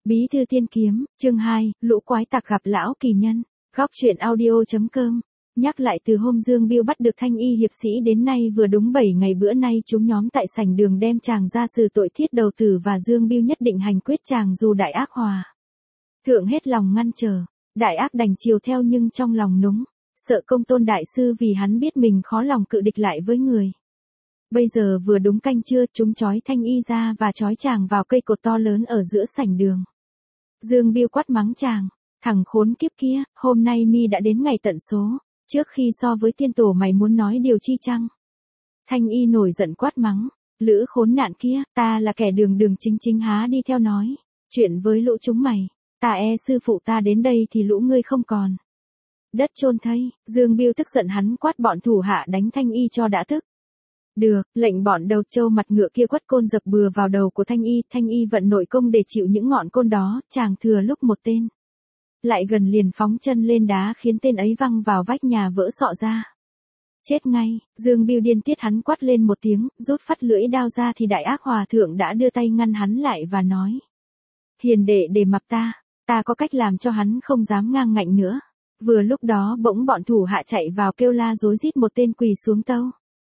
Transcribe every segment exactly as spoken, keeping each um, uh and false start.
Bí thư tiên kiếm, chương hai, lũ quái tặc gặp lão kỳ nhân. Góc truyện audio.com. Nhắc lại từ hôm Dương Biêu bắt được Thanh Y hiệp sĩ đến nay vừa đúng bảy ngày, bữa nay chúng nhóm tại sảnh đường đem chàng ra xử tội thiết đầu tử và Dương Biêu nhất định hành quyết chàng dù đại ác hòa. Thượng hết lòng ngăn trở, đại ác đành chiều theo nhưng trong lòng núng, sợ Công Tôn đại sư vì hắn biết mình khó lòng cự địch lại với người. Bây giờ vừa đúng canh trưa, chúng trói Thanh Y ra và trói chàng vào cây cột to lớn ở giữa sảnh đường. Dương Biêu quát mắng chàng, thằng khốn kiếp kia, hôm nay mi đã đến ngày tận số, trước khi so với tiên tổ mày muốn nói điều chi chăng? Thanh Y nổi giận quát mắng, lữ khốn nạn kia, ta là kẻ đường đường chính chính há đi theo nói chuyện với lũ chúng mày, ta e sư phụ ta đến đây thì lũ ngươi không còn đất chôn thây. Dương Biêu tức giận, hắn quát bọn thủ hạ đánh Thanh Y cho đã tức. Được, lệnh bọn đầu trâu mặt ngựa kia quất côn dập bừa vào đầu của Thanh Y, Thanh Y vận nội công để chịu những ngọn côn đó, chàng thừa lúc một tên lại gần liền phóng chân lên đá khiến tên ấy văng vào vách nhà vỡ sọ ra. Chết ngay. Dương Biêu điên tiết, hắn quát lên một tiếng, rút phắt lưỡi đao ra thì đại ác hòa thượng đã đưa tay ngăn hắn lại và nói: Hiền đệ để mặc ta, ta có cách làm cho hắn không dám ngang ngạnh nữa. Vừa lúc đó bỗng bọn thủ hạ chạy vào kêu la rối rít, một tên quỳ xuống tâu: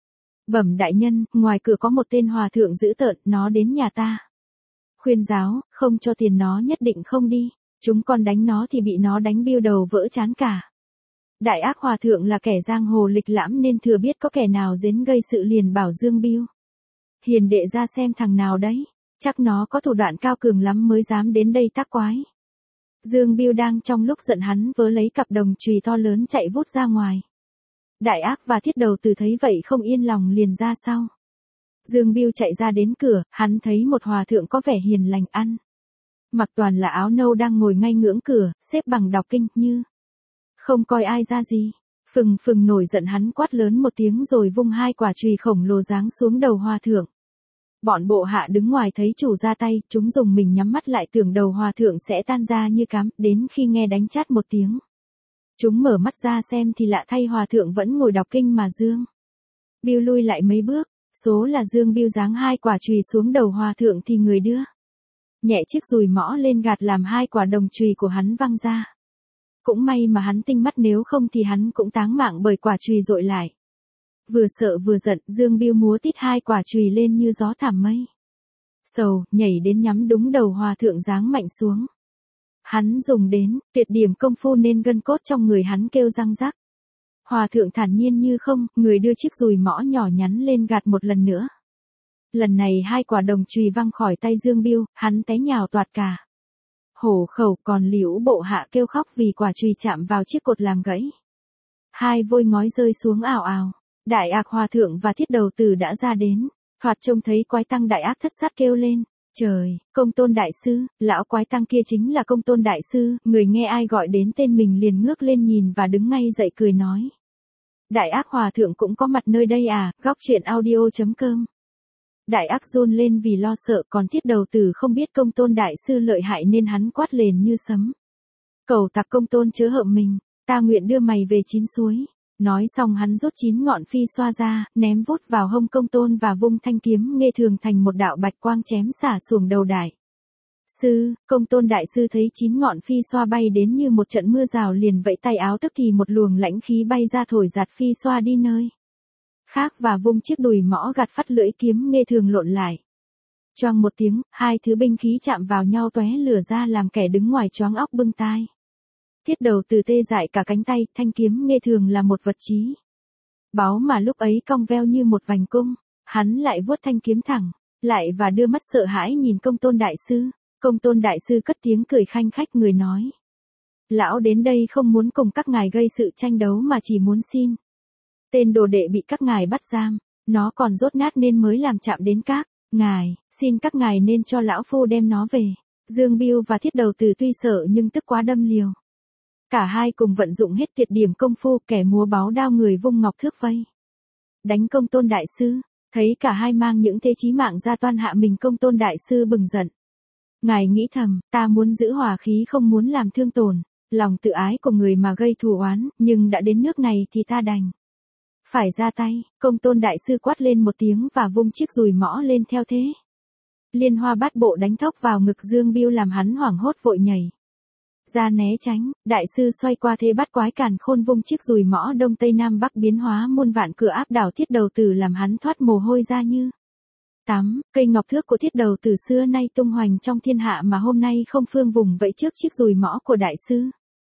Bẩm đại nhân, ngoài cửa có một tên hòa thượng dữ tợn, nó đến nhà ta khuyên giáo, không cho tiền nó nhất định không đi. Chúng con đánh nó thì bị nó đánh biêu đầu vỡ trán cả. Đại ác hòa thượng là kẻ giang hồ lịch lãm nên thừa biết có kẻ nào đến gây sự liền bảo Dương Biêu: Hiền đệ ra xem thằng nào đấy, chắc nó có thủ đoạn cao cường lắm mới dám đến đây tác quái. Dương Biêu đang trong lúc giận, hắn vớ lấy cặp đồng chùy to lớn chạy vút ra ngoài. Đại ác và thiết đầu tử thấy vậy không yên lòng liền ra sau. Dương Biêu chạy ra đến cửa, hắn thấy một hòa thượng có vẻ hiền lành, ăn mặc toàn là áo nâu đang ngồi ngay ngưỡng cửa, xếp bằng đọc kinh như không coi ai ra gì. Phừng phừng nổi giận, hắn quát lớn một tiếng rồi vung hai quả chùy khổng lồ giáng xuống đầu hòa thượng. Bọn bộ hạ đứng ngoài thấy chủ ra tay, chúng dùng mình nhắm mắt lại tưởng đầu hòa thượng sẽ tan ra như cám, đến khi nghe đánh chát một tiếng, chúng mở mắt ra xem thì lạ thay hòa thượng vẫn ngồi đọc kinh mà Dương Biêu lui lại mấy bước. Số là Dương Biêu giáng hai quả chùy xuống đầu hòa thượng thì người đưa nhẹ chiếc dùi mõ lên gạt làm hai quả đồng chùy của hắn văng ra. Cũng may mà hắn tinh mắt, nếu không thì hắn cũng táng mạng bởi quả chùy dội lại. Vừa sợ vừa giận, Dương Biêu múa tít hai quả chùy lên như gió thảm mây sầu, nhảy đến nhắm đúng đầu hòa thượng giáng mạnh xuống. Hắn dùng đến tuyệt điểm công phu nên gân cốt trong người hắn kêu răng rắc. Hòa thượng thản nhiên như không, người đưa chiếc dùi mõ nhỏ nhắn lên gạt một lần nữa. Lần này hai quả đồng chùy văng khỏi tay Dương Biêu, hắn té nhào toạt cả. Hổ khẩu, còn liễu bộ hạ kêu khóc vì quả chùy chạm vào chiếc cột làm gãy. Hai vôi ngói rơi xuống ào ào. Đại ác hòa thượng và thiết đầu tử đã ra đến. Thoạt trông thấy quái tăng, đại ác thất sát kêu lên: Trời, Công Tôn đại sư, lão quái tăng kia chính là Công Tôn đại sư. Người nghe ai gọi đến tên mình liền ngước lên nhìn và đứng ngay dậy cười nói: Đại ác hòa thượng cũng có mặt nơi đây à? Góc truyện audio.com. Đại ác run lên vì lo sợ, còn thiết đầu tử không biết Công Tôn đại sư lợi hại nên hắn quát lên như sấm: Cầu tặc Công Tôn chớ hợm mình, ta nguyện đưa mày về chín suối. Nói xong hắn rút chín ngọn phi xoa ra, ném vút vào hông Công Tôn và vung thanh kiếm nghe thường thành một đạo bạch quang chém xả xuồng đầu đại sư. Công Tôn đại sư thấy chín ngọn phi xoa bay đến như một trận mưa rào liền vẫy tay áo, tức thì một luồng lãnh khí bay ra thổi giạt phi xoa đi nơi khác và vung chiếc đùi mõ gạt phắt lưỡi kiếm nghe thường lộn lại. Choang một tiếng, hai thứ binh khí chạm vào nhau tóe lửa ra làm kẻ đứng ngoài choáng óc bưng tai. Thiết đầu từ tê dại cả cánh tay, thanh kiếm nghe thường là một vật chí báu mà lúc ấy cong veo như một vành cung. Hắn lại vuốt thanh kiếm thẳng lại và đưa mắt sợ hãi nhìn Công Tôn đại sư. Công Tôn đại sư cất tiếng cười khanh khách, người nói: Lão đến đây không muốn cùng các ngài gây sự tranh đấu mà chỉ muốn xin tên đồ đệ bị các ngài bắt giam, nó còn dốt nát nên mới làm chạm đến các ngài, xin các ngài nên cho lão phu đem nó về. Dương Biêu và thiết đầu tử tuy sợ nhưng tức quá đâm liều. Cả hai cùng vận dụng hết tuyệt điểm công phu, kẻ múa báu đao người vung ngọc thước vây đánh Công Tôn đại sư. Thấy cả hai mang những thế chí mạng ra toan hạ mình, Công Tôn đại sư bừng giận. Ngài nghĩ thầm, ta muốn giữ hòa khí không muốn làm thương tổn lòng tự ái của người mà gây thù oán, nhưng đã đến nước này thì ta đành phải ra tay. Công Tôn đại sư quát lên một tiếng và vung chiếc dùi mõ lên theo thế. Liên hoa bát bộ đánh thốc vào ngực Dương Bưu làm hắn hoảng hốt vội nhảy ra né tránh, đại sư xoay qua thế bắt quái càn khôn vung chiếc dùi mõ đông tây nam bắc biến hóa muôn vạn cửa áp đảo Thiết Đầu Tử làm hắn thoát mồ hôi ra như tắm. Cây ngọc thước của Thiết Đầu Tử xưa nay tung hoành trong thiên hạ mà hôm nay không phương vùng vẫy trước chiếc dùi mõ của đại sư.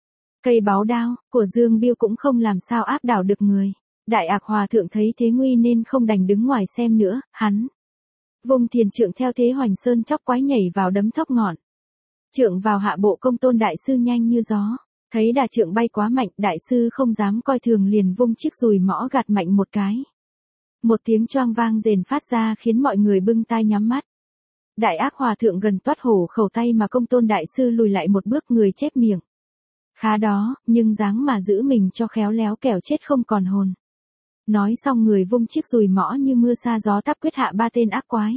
Cây báu đao của Dương Bưu cũng không làm sao áp đảo được người. Đại Ác Hòa thượng thấy thế nguy nên không đành đứng ngoài xem nữa, hắn vung thiền trượng theo thế hoành sơn chóc quái nhảy vào đấm thốc ngọn trượng vào hạ bộ Công Tôn đại sư nhanh như gió. Thấy đà trượng bay quá mạnh, đại sư không dám coi thường liền vung chiếc dùi mõ gạt mạnh một cái. Một tiếng choang vang rền phát ra khiến mọi người bưng tai nhắm mắt. Đại Ác Hòa thượng gần toát hổ khẩu tay mà Công Tôn đại sư lùi lại một bước, người chép miệng. Khá đó, nhưng dáng mà giữ mình cho khéo léo kẻo chết không còn hồn. Nói xong người vung chiếc dùi mõ như mưa sa gió tắp quyết hạ ba tên ác quái.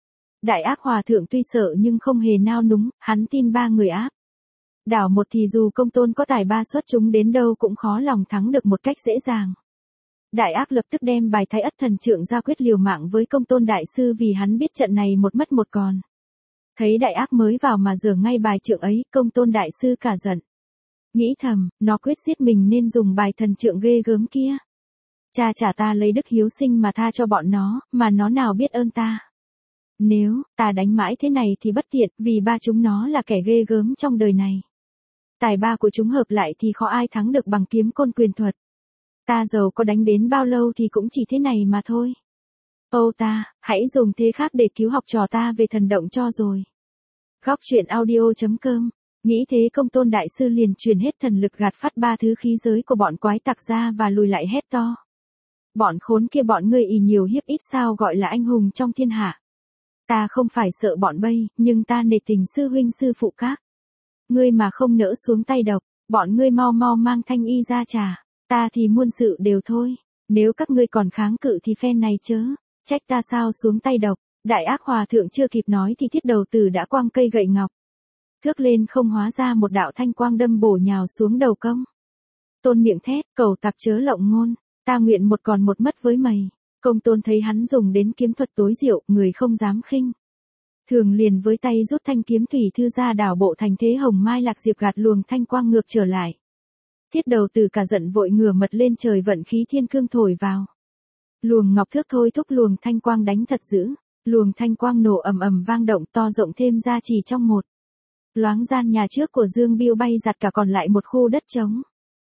Đại Ác Hòa thượng tuy sợ nhưng không hề nao núng, hắn tin ba người áp đảo một thì dù Công Tôn có tài ba xuất chúng đến đâu cũng khó lòng thắng được một cách dễ dàng. Đại Ác lập tức đem bài Thái Ất Thần Trượng ra quyết liều mạng với Công Tôn đại sư vì hắn biết trận này một mất một còn. Thấy Đại Ác mới vào mà giở ngay bài trượng ấy, Công Tôn đại sư cả giận. Nghĩ thầm, nó quyết giết mình nên dùng bài thần trượng ghê gớm kia. Cha trả ta lấy đức hiếu sinh mà tha cho bọn nó, mà nó nào biết ơn ta. Nếu ta đánh mãi thế này thì bất tiện, vì ba chúng nó là kẻ ghê gớm trong đời này. Tài ba của chúng hợp lại thì khó ai thắng được bằng kiếm côn quyền thuật. Ta giàu có đánh đến bao lâu thì cũng chỉ thế này mà thôi. Âu ta, hãy dùng thế khác để cứu học trò ta về thần động cho rồi. Góc truyện audio chấm com. Nghĩ thế Công Tôn đại sư liền truyền hết thần lực gạt phát ba thứ khí giới của bọn quái tặc ra và lùi lại hét to. Bọn khốn kia, bọn ngươi ỷ nhiều hiếp ít sao gọi là anh hùng trong thiên hạ. Ta không phải sợ bọn bây, nhưng ta nể tình sư huynh sư phụ các. Ngươi mà không nỡ xuống tay độc, bọn ngươi mau mau mang thanh y ra trả, ta thì muôn sự đều thôi. Nếu các ngươi còn kháng cự thì phen này chớ trách ta sao xuống tay độc. Đại Ác Hòa thượng chưa kịp nói thì Thiết Đầu Tử đã quăng cây gậy ngọc thước lên không, hóa ra một đạo thanh quang đâm bổ nhào xuống đầu Công Tôn, miệng thét, cầu tặc chớ lộng ngôn, ta nguyện một còn một mất với mày. Công Tôn thấy hắn dùng đến kiếm thuật tối diệu, người không dám khinh thường, liền với tay rút thanh kiếm thủy thư ra đảo bộ thành thế hồng mai lạc diệp gạt luồng thanh quang ngược trở lại. Thiết Đầu Tử cả giận vội ngửa mật lên trời vận khí thiên cương thổi vào. Luồng ngọc thước thôi thúc luồng thanh quang đánh thật dữ, luồng thanh quang nổ ầm ầm vang động to rộng thêm ra chỉ trong một loáng gian nhà trước của Dương Bưu bay giặt cả còn lại một khu đất trống.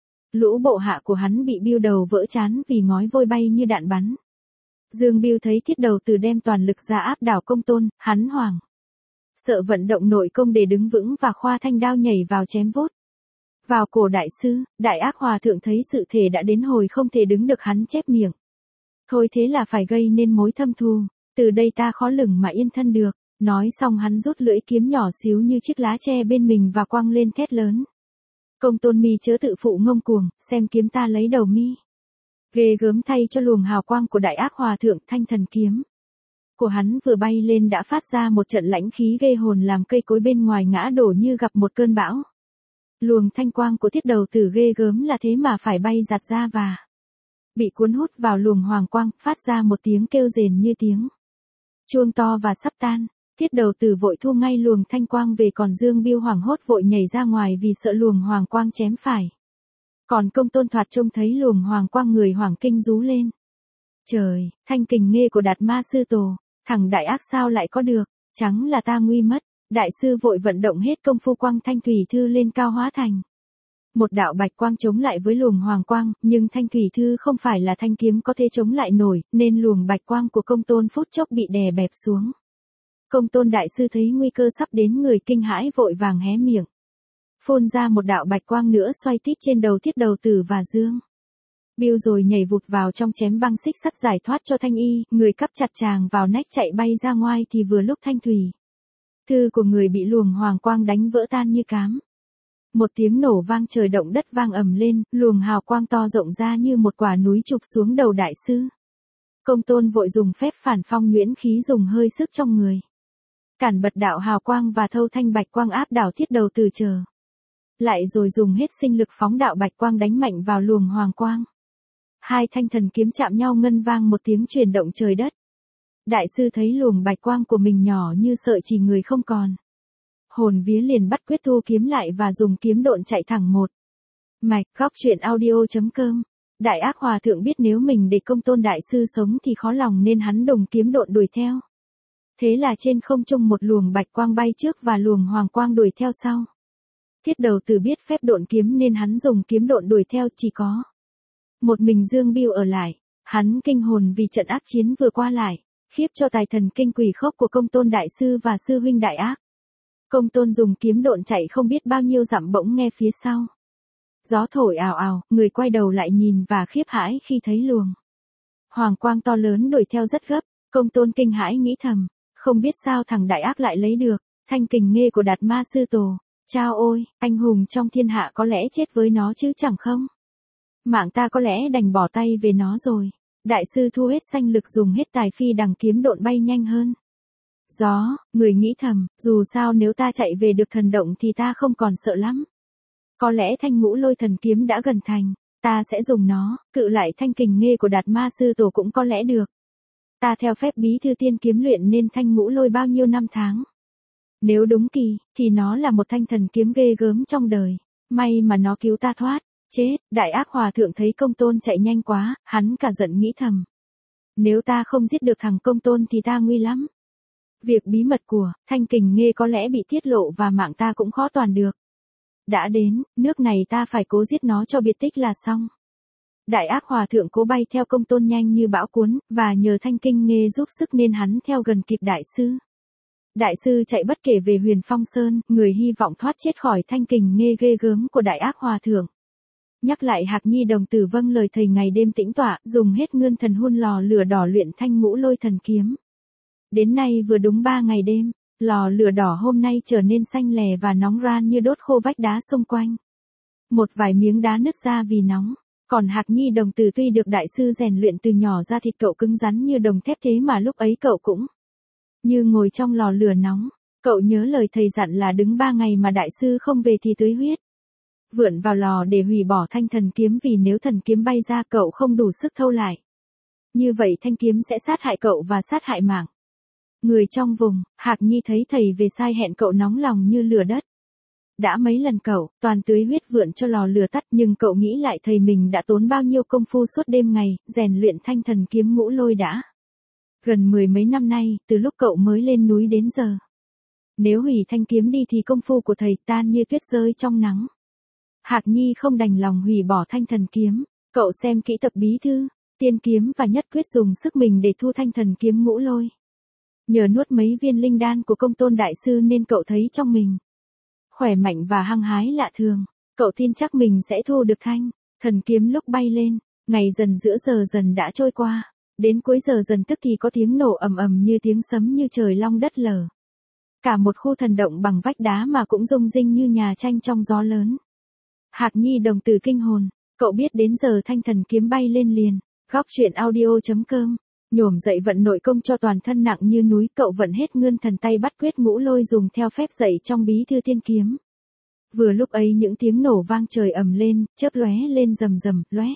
Lũ bộ hạ của hắn bị biêu đầu vỡ trán vì ngói vôi bay như đạn bắn. Dương Bưu thấy Thiết Đầu Tử đem toàn lực ra áp đảo Công Tôn, hắn hoảng sợ vận động nội công để đứng vững và khoa thanh đao nhảy vào chém vốt vào cổ đại sư. Đại Ác Hòa thượng thấy sự thể đã đến hồi không thể đứng được, hắn chép miệng. Thôi thế là phải gây nên mối thâm thù, từ đây ta khó lửng mà yên thân được. Nói xong hắn rút lưỡi kiếm nhỏ xíu như chiếc lá tre bên mình và quăng lên thét lớn. Công Tôn mi chớ tự phụ ngông cuồng, xem kiếm ta lấy đầu mi. Ghê gớm thay cho luồng hào quang của Đại Ác Hòa thượng, thanh thần kiếm của hắn vừa bay lên đã phát ra một trận lãnh khí ghê hồn làm cây cối bên ngoài ngã đổ như gặp một cơn bão. Luồng thanh quang của Thiết Đầu Tử ghê gớm là thế mà phải bay giạt ra và bị cuốn hút vào luồng hoàng quang, phát ra một tiếng kêu rền như tiếng chuông to và sắp tan. Thiết Đầu Tử vội thu ngay luồng thanh quang về, còn Dương Bưu hoảng hốt vội nhảy ra ngoài vì sợ luồng hoàng quang chém phải. Còn Công Tôn thoạt trông thấy luồng hoàng quang, người hoảng kinh rú lên. Trời, thanh kình nghê của Đạt Ma sư tổ, thằng Đại Ác sao lại có được, chẳng là ta nguy mất. Đại sư vội vận động hết công phu quang thanh thủy thư lên cao hóa thành một đạo bạch quang chống lại với luồng hoàng quang, nhưng thanh thủy thư không phải là thanh kiếm có thể chống lại nổi, nên luồng bạch quang của Công Tôn phút chốc bị đè bẹp xuống. Công Tôn đại sư thấy nguy cơ sắp đến, người kinh hãi vội vàng hé miệng phun ra một đạo bạch quang nữa xoay tít trên đầu Thiết Đầu Tử và Dương Bưu rồi nhảy vụt vào trong chém băng xích sắt giải thoát cho thanh y. Người cắp chặt chàng vào nách chạy bay ra ngoài thì vừa lúc thanh thủy thư của người bị luồng hoàng quang đánh vỡ tan như cám. Một tiếng nổ vang trời động đất vang ầm lên, luồng hào quang to rộng ra như một quả núi chụp xuống đầu đại sư. Công Tôn vội dùng phép phản phong nhuyễn khí, dùng hơi sức trong người cản bật đạo hào quang và thâu thanh bạch quang áp đảo Thiết Đầu Tử chờ lại, rồi dùng hết sinh lực phóng đạo bạch quang đánh mạnh vào luồng hoàng quang. Hai thanh thần kiếm chạm nhau ngân vang một tiếng chuyển động trời đất. Đại sư thấy luồng bạch quang của mình nhỏ như sợi chỉ người không còn. Hồn vía liền bắt quyết thu kiếm lại và dùng kiếm độn chạy thẳng một mạch. Góc truyện audio.com. Đại ác hòa thượng biết nếu mình để Công Tôn đại sư sống thì khó lòng nên hắn đồng kiếm độn đuổi theo. Thế là trên không trung một luồng bạch quang bay trước và luồng hoàng quang đuổi theo sau. Thiết Đầu Tử biết phép độn kiếm nên hắn dùng kiếm độn đuổi theo, chỉ có một mình Dương Bưu ở lại. Hắn kinh hồn vì trận ác chiến vừa qua lại, khiếp cho tài thần kinh quỷ khốc của Công Tôn đại sư và sư huynh đại ác. Công Tôn dùng kiếm độn chạy không biết bao nhiêu dặm, bỗng nghe phía sau gió thổi ào ào, người quay đầu lại nhìn và khiếp hãi khi thấy luồng hoàng quang to lớn đuổi theo rất gấp. Công Tôn kinh hãi nghĩ thầm, không biết sao thằng đại ác lại lấy được thanh kình nghê của Đạt Ma sư tổ. Chao ôi, anh hùng trong thiên hạ có lẽ chết với nó chứ chẳng không. Mạng ta có lẽ đành bỏ tay về nó rồi. Đại sư thu hết sanh lực dùng hết tài phi đằng kiếm độn bay nhanh hơn gió. Người nghĩ thầm, dù sao nếu ta chạy về được thần động thì ta không còn sợ lắm. Có lẽ thanh ngũ lôi thần kiếm đã gần thành, ta sẽ dùng nó, cự lại thanh kình nghê của Đạt Ma sư tổ cũng có lẽ được. Ta theo phép bí thư tiên kiếm luyện nên thanh ngũ lôi bao nhiêu năm tháng. Nếu đúng kỳ, thì nó là một thanh thần kiếm ghê gớm trong đời. May mà nó cứu ta thoát. Chết, đại ác hòa thượng thấy Công Tôn chạy nhanh quá, hắn cả giận nghĩ thầm. Nếu ta không giết được thằng Công Tôn thì ta nguy lắm. Việc bí mật của thanh kình nghê có lẽ bị tiết lộ và mạng ta cũng khó toàn được. Đã đến, nước này ta phải cố giết nó cho biệt tích là xong. Đại ác hòa thượng cố bay theo Công Tôn nhanh như bão cuốn, và nhờ thanh kinh nghê giúp sức nên hắn theo gần kịp đại sư. Đại sư chạy bất kể về Huyền Phong Sơn, người hy vọng thoát chết khỏi thanh kình nghê ghê gớm của đại ác hòa thượng. Nhắc lại Hạc Nhi đồng tử vâng lời thầy ngày đêm tĩnh tọa, dùng hết nguyên thần hun lò lửa đỏ luyện thanh ngũ lôi thần kiếm. Đến nay vừa đúng ba ngày đêm, lò lửa đỏ hôm nay trở nên xanh lè và nóng ran như đốt khô vách đá xung quanh. Một vài miếng đá nứt ra vì nóng, còn Hạc Nhi đồng tử tuy được đại sư rèn luyện từ nhỏ ra thịt cậu cứng rắn như đồng thép, thế mà lúc ấy cậu cũng như ngồi trong lò lửa nóng. Cậu nhớ lời thầy dặn là đứng ba ngày mà đại sư không về thì tưới huyết vượn vào lò để hủy bỏ thanh thần kiếm, vì nếu thần kiếm bay ra cậu không đủ sức thâu lại. Như vậy thanh kiếm sẽ sát hại cậu và sát hại mạng người trong vùng. Hạc Nhi thấy thầy về sai hẹn cậu nóng lòng như lửa đất. Đã mấy lần cậu toàn tưới huyết vượn cho lò lửa tắt, nhưng cậu nghĩ lại thầy mình đã tốn bao nhiêu công phu suốt đêm ngày rèn luyện thanh thần kiếm ngũ lôi đã gần mười mấy năm nay, từ lúc cậu mới lên núi đến giờ. Nếu hủy thanh kiếm đi thì công phu của thầy tan như tuyết rơi trong nắng. Hạc Nhi không đành lòng hủy bỏ thanh thần kiếm, cậu xem kỹ tập bí thư tiên kiếm và nhất quyết dùng sức mình để thu thanh thần kiếm ngũ lôi. Nhờ nuốt mấy viên linh đan của Công Tôn đại sư nên cậu thấy trong mình khỏe mạnh và hăng hái lạ thường. Cậu tin chắc mình sẽ thu được thanh thần kiếm. Lúc bay lên, ngày dần giữa giờ dần đã trôi qua. Đến cuối giờ dần tức thì có tiếng nổ ầm ầm như tiếng sấm, như trời long đất lở. Cả một khu thần động bằng vách đá mà cũng rung rinh như nhà tranh trong gió lớn. Hạc Nhi đồng tử kinh hồn, cậu biết đến giờ thanh thần kiếm bay lên liền. Góc truyện audio.com. Nhổm dậy vận nội công cho toàn thân nặng như núi, cậu vận hết nguyên thần tay bắt quyết ngũ lôi dùng theo phép dạy trong bí thư tiên kiếm. Vừa lúc ấy những tiếng nổ vang trời ầm lên, chớp lóe lên rầm rầm, lóe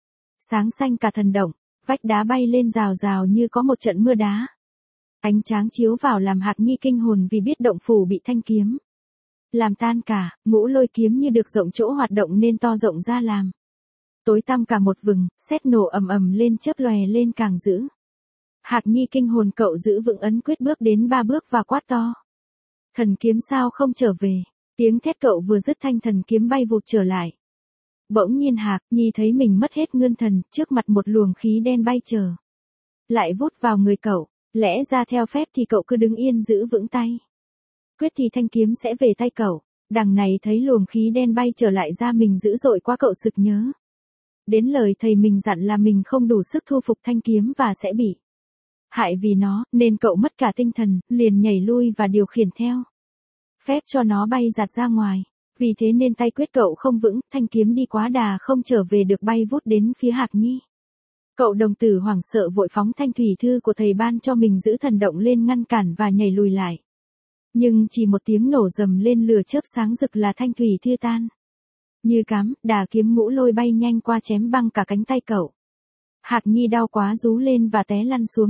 sáng xanh cả thần động, vách đá bay lên rào rào như có một trận mưa đá. Ánh sáng chiếu vào làm Hạc Nhi kinh hồn vì biết động phủ bị thanh kiếm làm tan cả. Ngũ lôi kiếm như được rộng chỗ hoạt động nên to rộng ra làm tối tăm cả một vừng, sét nổ ầm ầm lên chớp lòe lên càng dữ. Hạc Nhi kinh hồn, cậu giữ vững ấn quyết bước đến ba bước và quát to. Thần kiếm sao không trở về? Tiếng thét cậu vừa dứt thanh thần kiếm bay vụt trở lại. Bỗng nhiên Hạc Nhi thấy mình mất hết nguyên thần, trước mặt một luồng khí đen bay trở lại vút vào người cậu. Lẽ ra theo phép thì cậu cứ đứng yên giữ vững tay quyết thì thanh kiếm sẽ về tay cậu. Đằng này thấy luồng khí đen bay trở lại ra mình dữ dội quá, cậu sực nhớ đến lời thầy mình dặn là mình không đủ sức thu phục thanh kiếm và sẽ bị hại vì nó, nên cậu mất cả tinh thần, liền nhảy lui và điều khiển theo phép cho nó bay giạt ra ngoài. Vì thế nên tay quyết cậu không vững, thanh kiếm đi quá đà không trở về được, bay vút đến phía Hạc Nhi. Cậu đồng tử hoảng sợ vội phóng thanh thủy thư của thầy ban cho mình giữ thần động lên ngăn cản và nhảy lùi lại. Nhưng chỉ một tiếng nổ rầm lên, lửa chớp sáng rực là thanh thủy thư tan như cám, đà kiếm ngũ lôi bay nhanh qua chém băng cả cánh tay cậu. Hạc Nhi đau quá rú lên và té lăn xuống đất.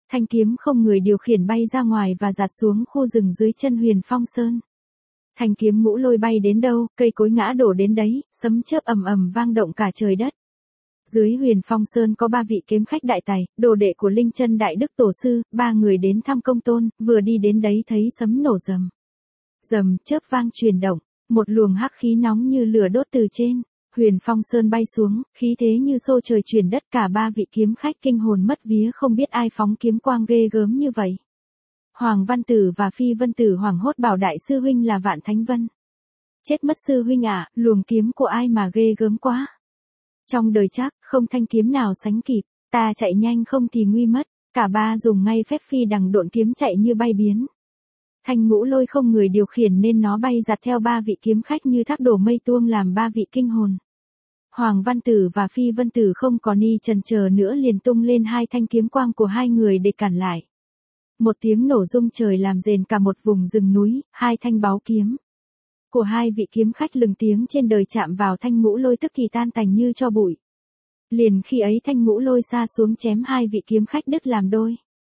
Thanh kiếm không người điều khiển bay ra ngoài và giạt xuống khu rừng dưới chân Huyền Phong Sơn. Thanh kiếm ngũ lôi bay đến đâu, cây cối ngã đổ đến đấy, sấm chớp ầm ầm vang động cả trời đất. Dưới Huyền Phong Sơn có ba vị kiếm khách đại tài, đồ đệ của Linh Chân Đại Đức Tổ Sư, ba người đến thăm Công Tôn, vừa đi đến đấy thấy sấm nổ rầm. Rầm, chớp vang truyền động, một luồng hắc khí nóng như lửa đốt từ trên Huyền Phong Sơn bay xuống, khí thế như xô trời chuyển đất, cả ba vị kiếm khách kinh hồn mất vía không biết ai phóng kiếm quang ghê gớm như vậy. Hoàng Văn Tử và Phi Vân Tử hoảng hốt bảo đại sư huynh là Vạn Thánh Vân. Chết mất sư huynh ạ, à, luồng kiếm của ai mà ghê gớm quá. Trong đời chắc, không thanh kiếm nào sánh kịp, ta chạy nhanh không thì nguy mất, cả ba dùng ngay phép phi đằng độn kiếm chạy như bay biến. Thanh ngũ lôi không người điều khiển nên nó bay giặt theo ba vị kiếm khách như thác đổ mây tuông làm ba vị kinh hồn. Hoàng Văn Tử và Phi Vân Tử không còn y chần chờ nữa liền tung lên hai thanh kiếm quang của hai người để cản lại. Một tiếng nổ rung trời làm rền cả một vùng rừng núi, hai thanh báu kiếm của hai vị kiếm khách lừng tiếng trên đời chạm vào thanh ngũ lôi tức thì tan tành như tro bụi. Liền khi ấy thanh ngũ lôi sa xuống chém hai vị kiếm khách đứt làm đôi.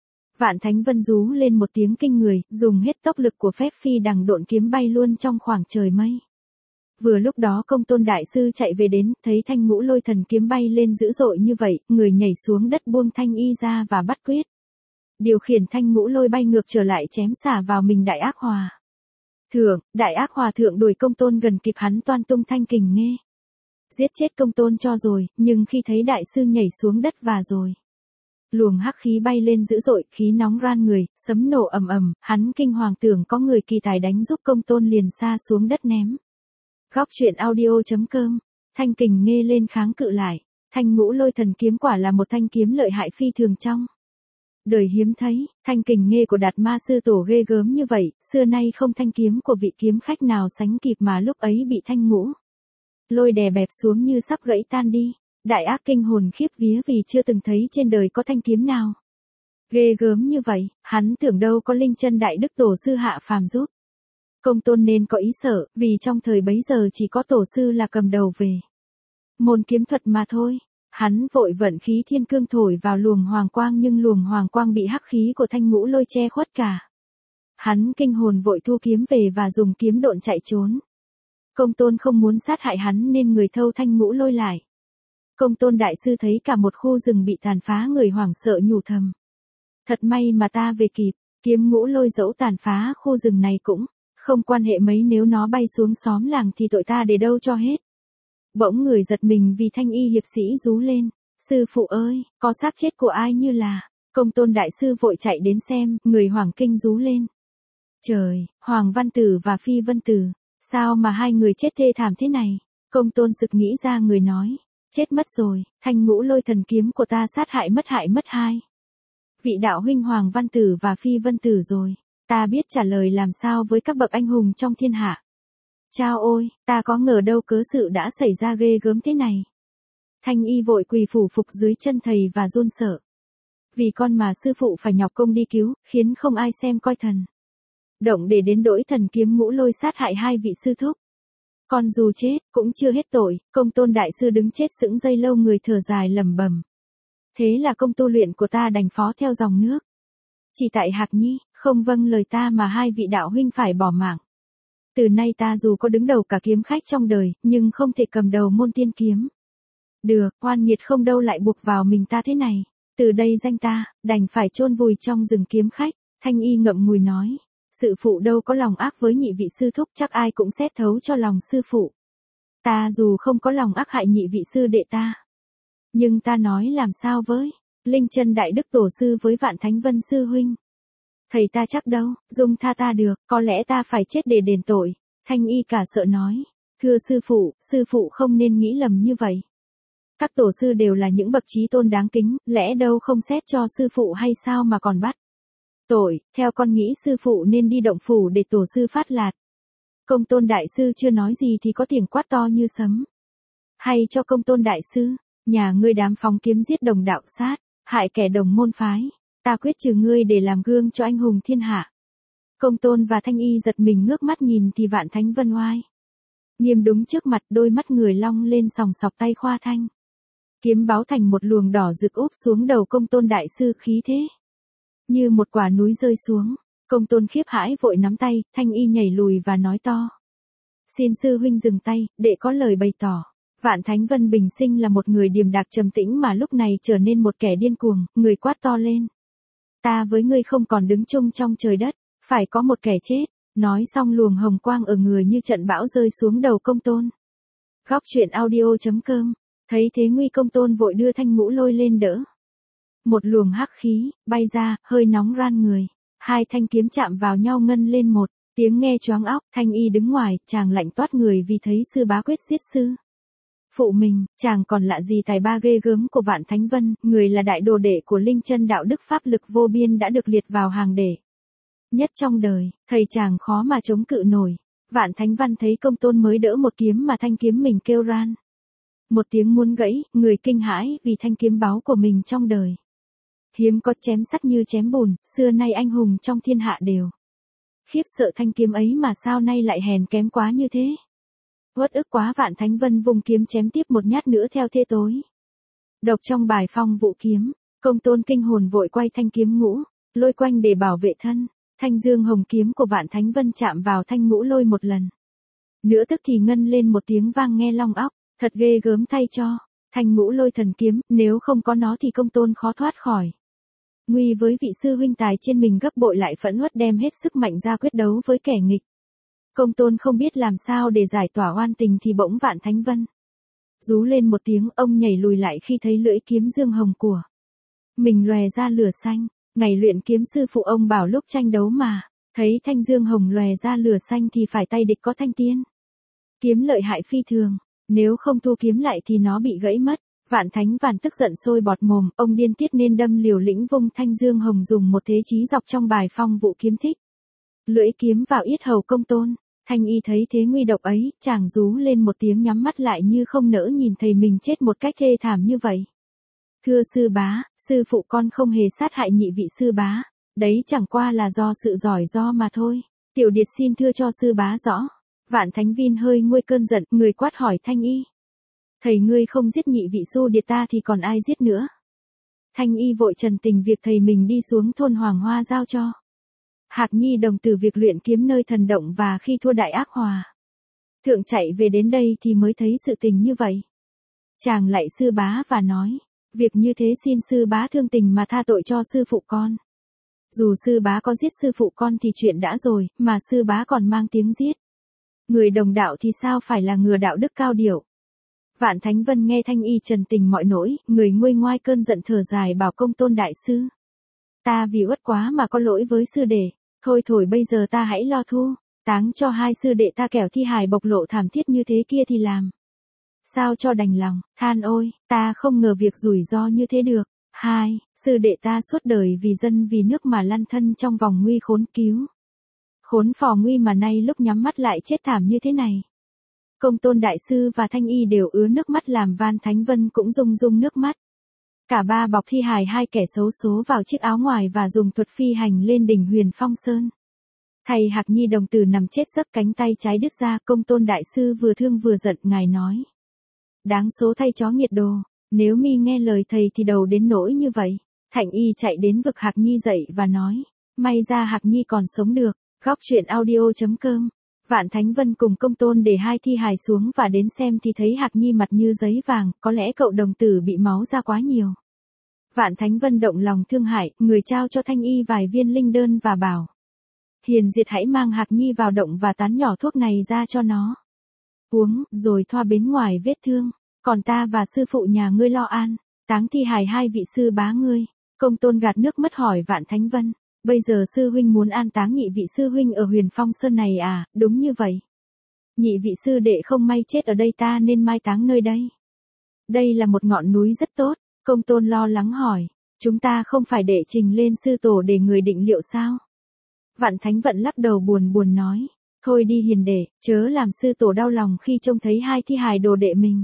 Vạn Thánh Vân rú lên một tiếng kinh người, dùng hết tốc lực của phép phi đằng độn kiếm bay luôn trong khoảng trời mây. Vừa lúc đó Công Tôn đại sư chạy về đến, thấy thanh ngũ lôi thần kiếm bay lên dữ dội như vậy, người nhảy xuống đất buông thanh y ra và bắt quyết. Điều khiển thanh ngũ lôi bay ngược trở lại chém xả vào mình Đại Ác Hòa Thượng. Đại Ác Hòa Thượng đuổi Công Tôn gần kịp hắn toan tung thanh kình nghe. Giết chết Công Tôn cho rồi, nhưng khi thấy đại sư nhảy xuống đất và rồi. Luồng hắc khí bay lên dữ dội, khí nóng ran người, sấm nổ ầm ầm, hắn kinh hoàng tưởng có người kỳ tài đánh giúp Công Tôn liền sa xuống đất ném. Góc truyện audio chấm com, thanh kình nghe lên kháng cự lại, thanh ngũ lôi thần kiếm quả là một thanh kiếm lợi hại phi thường trong đời hiếm thấy, thanh kình nghe của Đạt Ma sư tổ ghê gớm như vậy, xưa nay không thanh kiếm của vị kiếm khách nào sánh kịp mà lúc ấy bị thanh ngũ lôi đè bẹp xuống như sắp gãy tan đi. Đại ác kinh hồn khiếp vía vì chưa từng thấy trên đời có thanh kiếm nào ghê gớm như vậy, hắn tưởng đâu có Linh Chân Đại Đức Tổ Sư hạ phàm giúp Công Tôn nên có ý sợ, vì trong thời bấy giờ chỉ có Tổ Sư là cầm đầu về môn kiếm thuật mà thôi. Hắn vội vận khí thiên cương thổi vào luồng hoàng quang nhưng luồng hoàng quang bị hắc khí của thanh ngũ lôi che khuất cả. Hắn kinh hồn vội thu kiếm về và dùng kiếm độn chạy trốn. Công Tôn không muốn sát hại hắn nên người thâu thanh ngũ lôi lại. Công Tôn đại sư thấy cả một khu rừng bị tàn phá người hoảng sợ nhủ thầm. Thật may mà ta về kịp, kiếm ngũ lôi dẫu tàn phá khu rừng này cũng không quan hệ mấy, nếu nó bay xuống xóm làng thì tội ta để đâu cho hết. Bỗng người giật mình vì thanh y hiệp sĩ rú lên. Sư phụ ơi, có xác chết của ai như là. Công Tôn đại sư vội chạy đến xem, người hoảng kinh rú lên. Trời, Hoàng Văn Tử và Phi Vân Tử, sao mà hai người chết thê thảm thế này? Công Tôn sực nghĩ ra người nói. Chết mất rồi, thanh ngũ lôi thần kiếm của ta sát hại mất hại mất hai vị đạo huynh Hoàng Văn Tử và Phi Vân Tử rồi. Ta biết trả lời làm sao với các bậc anh hùng trong thiên hạ. Chao ôi, ta có ngờ đâu cớ sự đã xảy ra ghê gớm thế này. Thanh y vội quỳ phủ phục dưới chân thầy và run sợ. Vì con mà sư phụ phải nhọc công đi cứu, khiến không ai xem coi thần động để đến đỗi thần kiếm ngũ lôi sát hại hai vị sư thúc. Con dù chết, cũng chưa hết tội. Công Tôn đại sư đứng chết sững giây lâu, người thở dài lẩm bẩm. Thế là công tu luyện của ta đành phó theo dòng nước. Chỉ tại Hạc Nhi, không vâng lời ta mà hai vị đạo huynh phải bỏ mạng. Từ nay ta dù có đứng đầu cả kiếm khách trong đời, nhưng không thể cầm đầu môn tiên kiếm. Được, oan nghiệt không đâu lại buộc vào mình ta thế này. Từ đây danh ta, đành phải chôn vùi trong rừng kiếm khách. Thanh y ngậm ngùi nói. Sư phụ đâu có lòng ác với nhị vị sư thúc, chắc ai cũng xét thấu cho lòng sư phụ. Ta dù không có lòng ác hại nhị vị sư đệ ta. Nhưng ta nói làm sao với Linh Chân Đại Đức Tổ Sư với Vạn Thánh Vân sư huynh. Thầy ta chắc đâu, dung tha ta được, có lẽ ta phải chết để đền tội. Thanh y cả sợ nói. Thưa sư phụ, sư phụ không nên nghĩ lầm như vậy. Các tổ sư đều là những bậc trí tôn đáng kính, lẽ đâu không xét cho sư phụ hay sao mà còn bắt tội. Theo con nghĩ sư phụ nên đi động phủ để tổ sư phát lạt. Công Tôn đại sư chưa nói gì thì có tiếng quát to như sấm. Hay cho Công Tôn đại sư, nhà ngươi đám phóng kiếm giết đồng đạo sát, hại kẻ đồng môn phái, ta quyết trừ ngươi để làm gương cho anh hùng thiên hạ. Công Tôn và Thanh y giật mình ngước mắt nhìn thì Vạn Thánh Vân oai nghiêm đúng trước mặt, đôi mắt người long lên sòng sọc tay khoa thanh. Kiếm báo thành một luồng đỏ rực úp xuống đầu Công Tôn đại sư, khí thế như một quả núi rơi xuống. Công tôn khiếp hãi vội nắm tay, Thanh Y nhảy lùi và nói to. Xin sư huynh dừng tay, đệ có lời bày tỏ. Vạn Thánh Vân bình sinh là một người điềm đạm trầm tĩnh mà lúc này trở nên một kẻ điên cuồng, người quát to lên. Ta với ngươi không còn đứng chung trong trời đất, phải có một kẻ chết. Nói xong luồng hồng quang ở người như trận bão rơi xuống đầu công tôn. Góc truyện audio chấm com, thấy thế nguy công tôn vội đưa Thanh Ngũ Lôi lên đỡ. Một luồng hắc khí, bay ra, hơi nóng ran người. Hai thanh kiếm chạm vào nhau ngân lên một, tiếng nghe choáng óc, Thanh Y đứng ngoài, chàng lạnh toát người vì thấy sư bá quyết giết sư phụ mình, chàng còn lạ gì tài ba ghê gớm của Vạn Thánh Vân, người là đại đồ đệ của Linh Chân đạo đức pháp lực vô biên đã được liệt vào hàng đệ nhất trong đời, thầy chàng khó mà chống cự nổi. Vạn Thánh Văn thấy công tôn mới đỡ một kiếm mà thanh kiếm mình kêu ran một tiếng muốn gãy, người kinh hãi vì thanh kiếm báu của mình trong đời hiếm có chém sắt như chém bùn, xưa nay anh hùng trong thiên hạ đều khiếp sợ thanh kiếm ấy mà sao nay lại hèn kém quá như thế. Uất ức quá, Vạn Thánh Vân vùng kiếm chém tiếp một nhát nữa theo thế tối độc trong bài phong vũ kiếm. Công tôn kinh hồn vội quay thanh kiếm Ngũ Lôi quanh để bảo vệ thân. Thanh dương hồng kiếm của Vạn Thánh Vân chạm vào thanh Ngũ Lôi một lần nữa tức thì ngân lên một tiếng vang nghe long óc, thật ghê gớm thay cho. Thanh Ngũ Lôi thần kiếm, nếu không có nó thì công tôn khó thoát khỏi nguy với vị sư huynh tài trên mình gấp bội, lại phẫn uất đem hết sức mạnh ra quyết đấu với kẻ nghịch. Công tôn không biết làm sao để giải tỏa oan tình thì bỗng Vạn Thánh Vân rú lên một tiếng, ông nhảy lùi lại khi thấy lưỡi kiếm dương hồng của mình lòe ra lửa xanh. Ngày luyện kiếm sư phụ ông bảo lúc tranh đấu mà, thấy thanh dương hồng lòe ra lửa xanh thì phải tay địch có thanh tiên kiếm lợi hại phi thường, nếu không thu kiếm lại thì nó bị gãy mất. Vạn Thánh Vàn tức giận sôi bọt mồm, ông điên tiết nên đâm liều lĩnh vung thanh dương hồng dùng một thế chí dọc trong bài phong vũ kiếm thích lưỡi kiếm vào yết hầu công tôn. Thanh Y thấy thế nguy độc ấy, chàng rú lên một tiếng nhắm mắt lại như không nỡ nhìn thầy mình chết một cách thê thảm như vậy. Thưa sư bá, sư phụ con không hề sát hại nhị vị sư bá, đấy chẳng qua là do sự giỏi do mà thôi. Tiểu điệt xin thưa cho sư bá rõ. Vạn Thánh Vin hơi nguôi cơn giận, người quát hỏi Thanh Y. Thầy ngươi không giết nhị vị su điệt ta thì còn ai giết nữa? Thanh Y vội trần tình việc thầy mình đi xuống thôn Hoàng Hoa giao cho Hạc Nhi đồng từ việc luyện kiếm nơi thần động, và khi thua đại ác hòa thượng chạy về đến đây thì mới thấy sự tình như vậy. Chàng lạy sư bá và nói, việc như thế xin sư bá thương tình mà tha tội cho sư phụ con. Dù sư bá có giết sư phụ con thì chuyện đã rồi, mà sư bá còn mang tiếng giết người đồng đạo thì sao phải là người đạo đức cao điệu. Vạn Thánh Vân nghe Thanh Y trần tình mọi nỗi, người nguôi ngoai cơn giận thở dài bảo công tôn đại sư. Ta vì uất quá mà có lỗi với sư đệ, thôi thổi bây giờ ta hãy lo thu táng cho hai sư đệ ta, kẻo thi hài bộc lộ thảm thiết như thế kia thì làm sao cho đành lòng. Than ôi, ta không ngờ việc rủi ro như thế được. Hai, sư đệ ta suốt đời vì dân vì nước mà lăn thân trong vòng nguy khốn cứu khốn phò nguy, mà nay lúc nhắm mắt lại chết thảm như thế này. Công tôn đại sư và Thanh Y đều ứa nước mắt, làm Van Thánh Vân cũng rung rung nước mắt. Cả ba bọc thi hài hai kẻ xấu số vào chiếc áo ngoài và dùng thuật phi hành lên đỉnh Huyền Phong Sơn. Thầy Hạc Nhi đồng tử nằm chết giấc, cánh tay trái đứt ra. Công tôn đại sư vừa thương vừa giận, ngài nói. Đáng số thay chó nghiệt đồ, nếu mi nghe lời thầy thì đầu đến nỗi như vậy. Thanh Y chạy đến vực Hạc Nhi dậy và nói, may ra Hạc Nhi còn sống được. Góc truyện audio chấm com. Vạn Thánh Vân cùng công tôn để hai thi hài xuống và đến xem thì thấy Hạc Nhi mặt như giấy vàng, có lẽ cậu đồng tử bị máu ra quá nhiều. Vạn Thánh Vân động lòng thương hại, người trao cho Thanh Y vài viên linh đơn và bảo. Hiền Diệt hãy mang Hạc Nhi vào động và tán nhỏ thuốc này ra cho nó uống, rồi thoa bên ngoài vết thương. Còn ta và sư phụ nhà ngươi lo an táng thi hài hai vị sư bá ngươi. Công tôn gạt nước mắt hỏi Vạn Thánh Vân. Bây giờ sư huynh muốn an táng nhị vị sư huynh ở Huyền Phong Sơn này à? Đúng như vậy. Nhị vị sư đệ không may chết ở đây, ta nên mai táng nơi đây. Đây là một ngọn núi rất tốt. Công tôn lo lắng hỏi. Chúng ta không phải đệ trình lên sư tổ để người định liệu sao? Vạn Thánh Vận lắc đầu buồn buồn nói. Thôi đi hiền đệ, chớ làm sư tổ đau lòng khi trông thấy hai thi hài đồ đệ mình.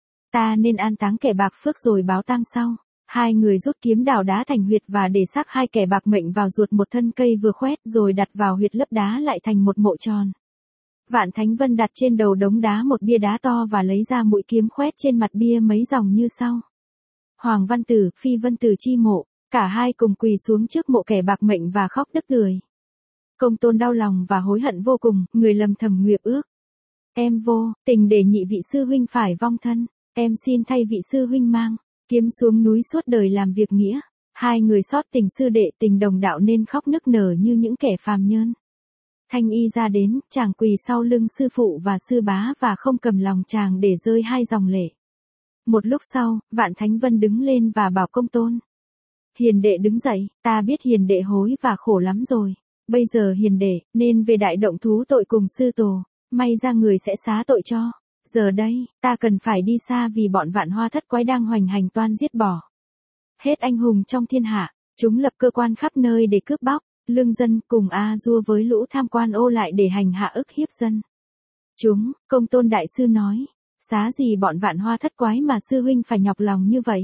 Ta nên an táng kẻ bạc phước rồi báo tang sau. Hai người rút kiếm đào đá thành huyệt và để xác hai kẻ bạc mệnh vào ruột một thân cây vừa khoét, rồi đặt vào huyệt lấp đá lại thành một mộ tròn. Vạn Thánh Vân đặt trên đầu đống đá một bia đá to và lấy ra mũi kiếm khoét trên mặt bia mấy dòng như sau. Hoàng Văn Tử, Phi Vân Tử chi mộ, Cả hai cùng quỳ xuống trước mộ kẻ bạc mệnh và khóc nức nở. Công tôn đau lòng và hối hận vô cùng, người lầm thầm nguyện ước. Em vô tình để nhị vị sư huynh phải vong thân, em xin thay vị sư huynh mang kiếm xuống núi suốt đời làm việc nghĩa. Hai người xót tình sư đệ tình đồng đạo nên khóc nức nở như những kẻ phàm nhân. Thanh y ra đến, chàng quỳ sau lưng sư phụ và sư bá và không cầm lòng chàng để rơi hai dòng lệ. Một lúc sau, Vạn Thánh Vân đứng lên và bảo công tôn. Hiền đệ đứng dậy, ta biết hiền đệ hối và khổ lắm rồi. Bây giờ hiền đệ, nên về đại động thú tội cùng sư tổ, may ra người sẽ xá tội cho. Giờ đây, ta cần phải đi xa vì bọn Vạn Hoa Thất Quái đang hoành hành toan giết bỏ hết anh hùng trong thiên hạ, chúng lập cơ quan khắp nơi để cướp bóc lương dân, cùng a dua với lũ tham quan ô lại để hành hạ ức hiếp dân. Chúng, công tôn đại sư nói, xá gì bọn Vạn Hoa Thất Quái mà sư huynh phải nhọc lòng như vậy.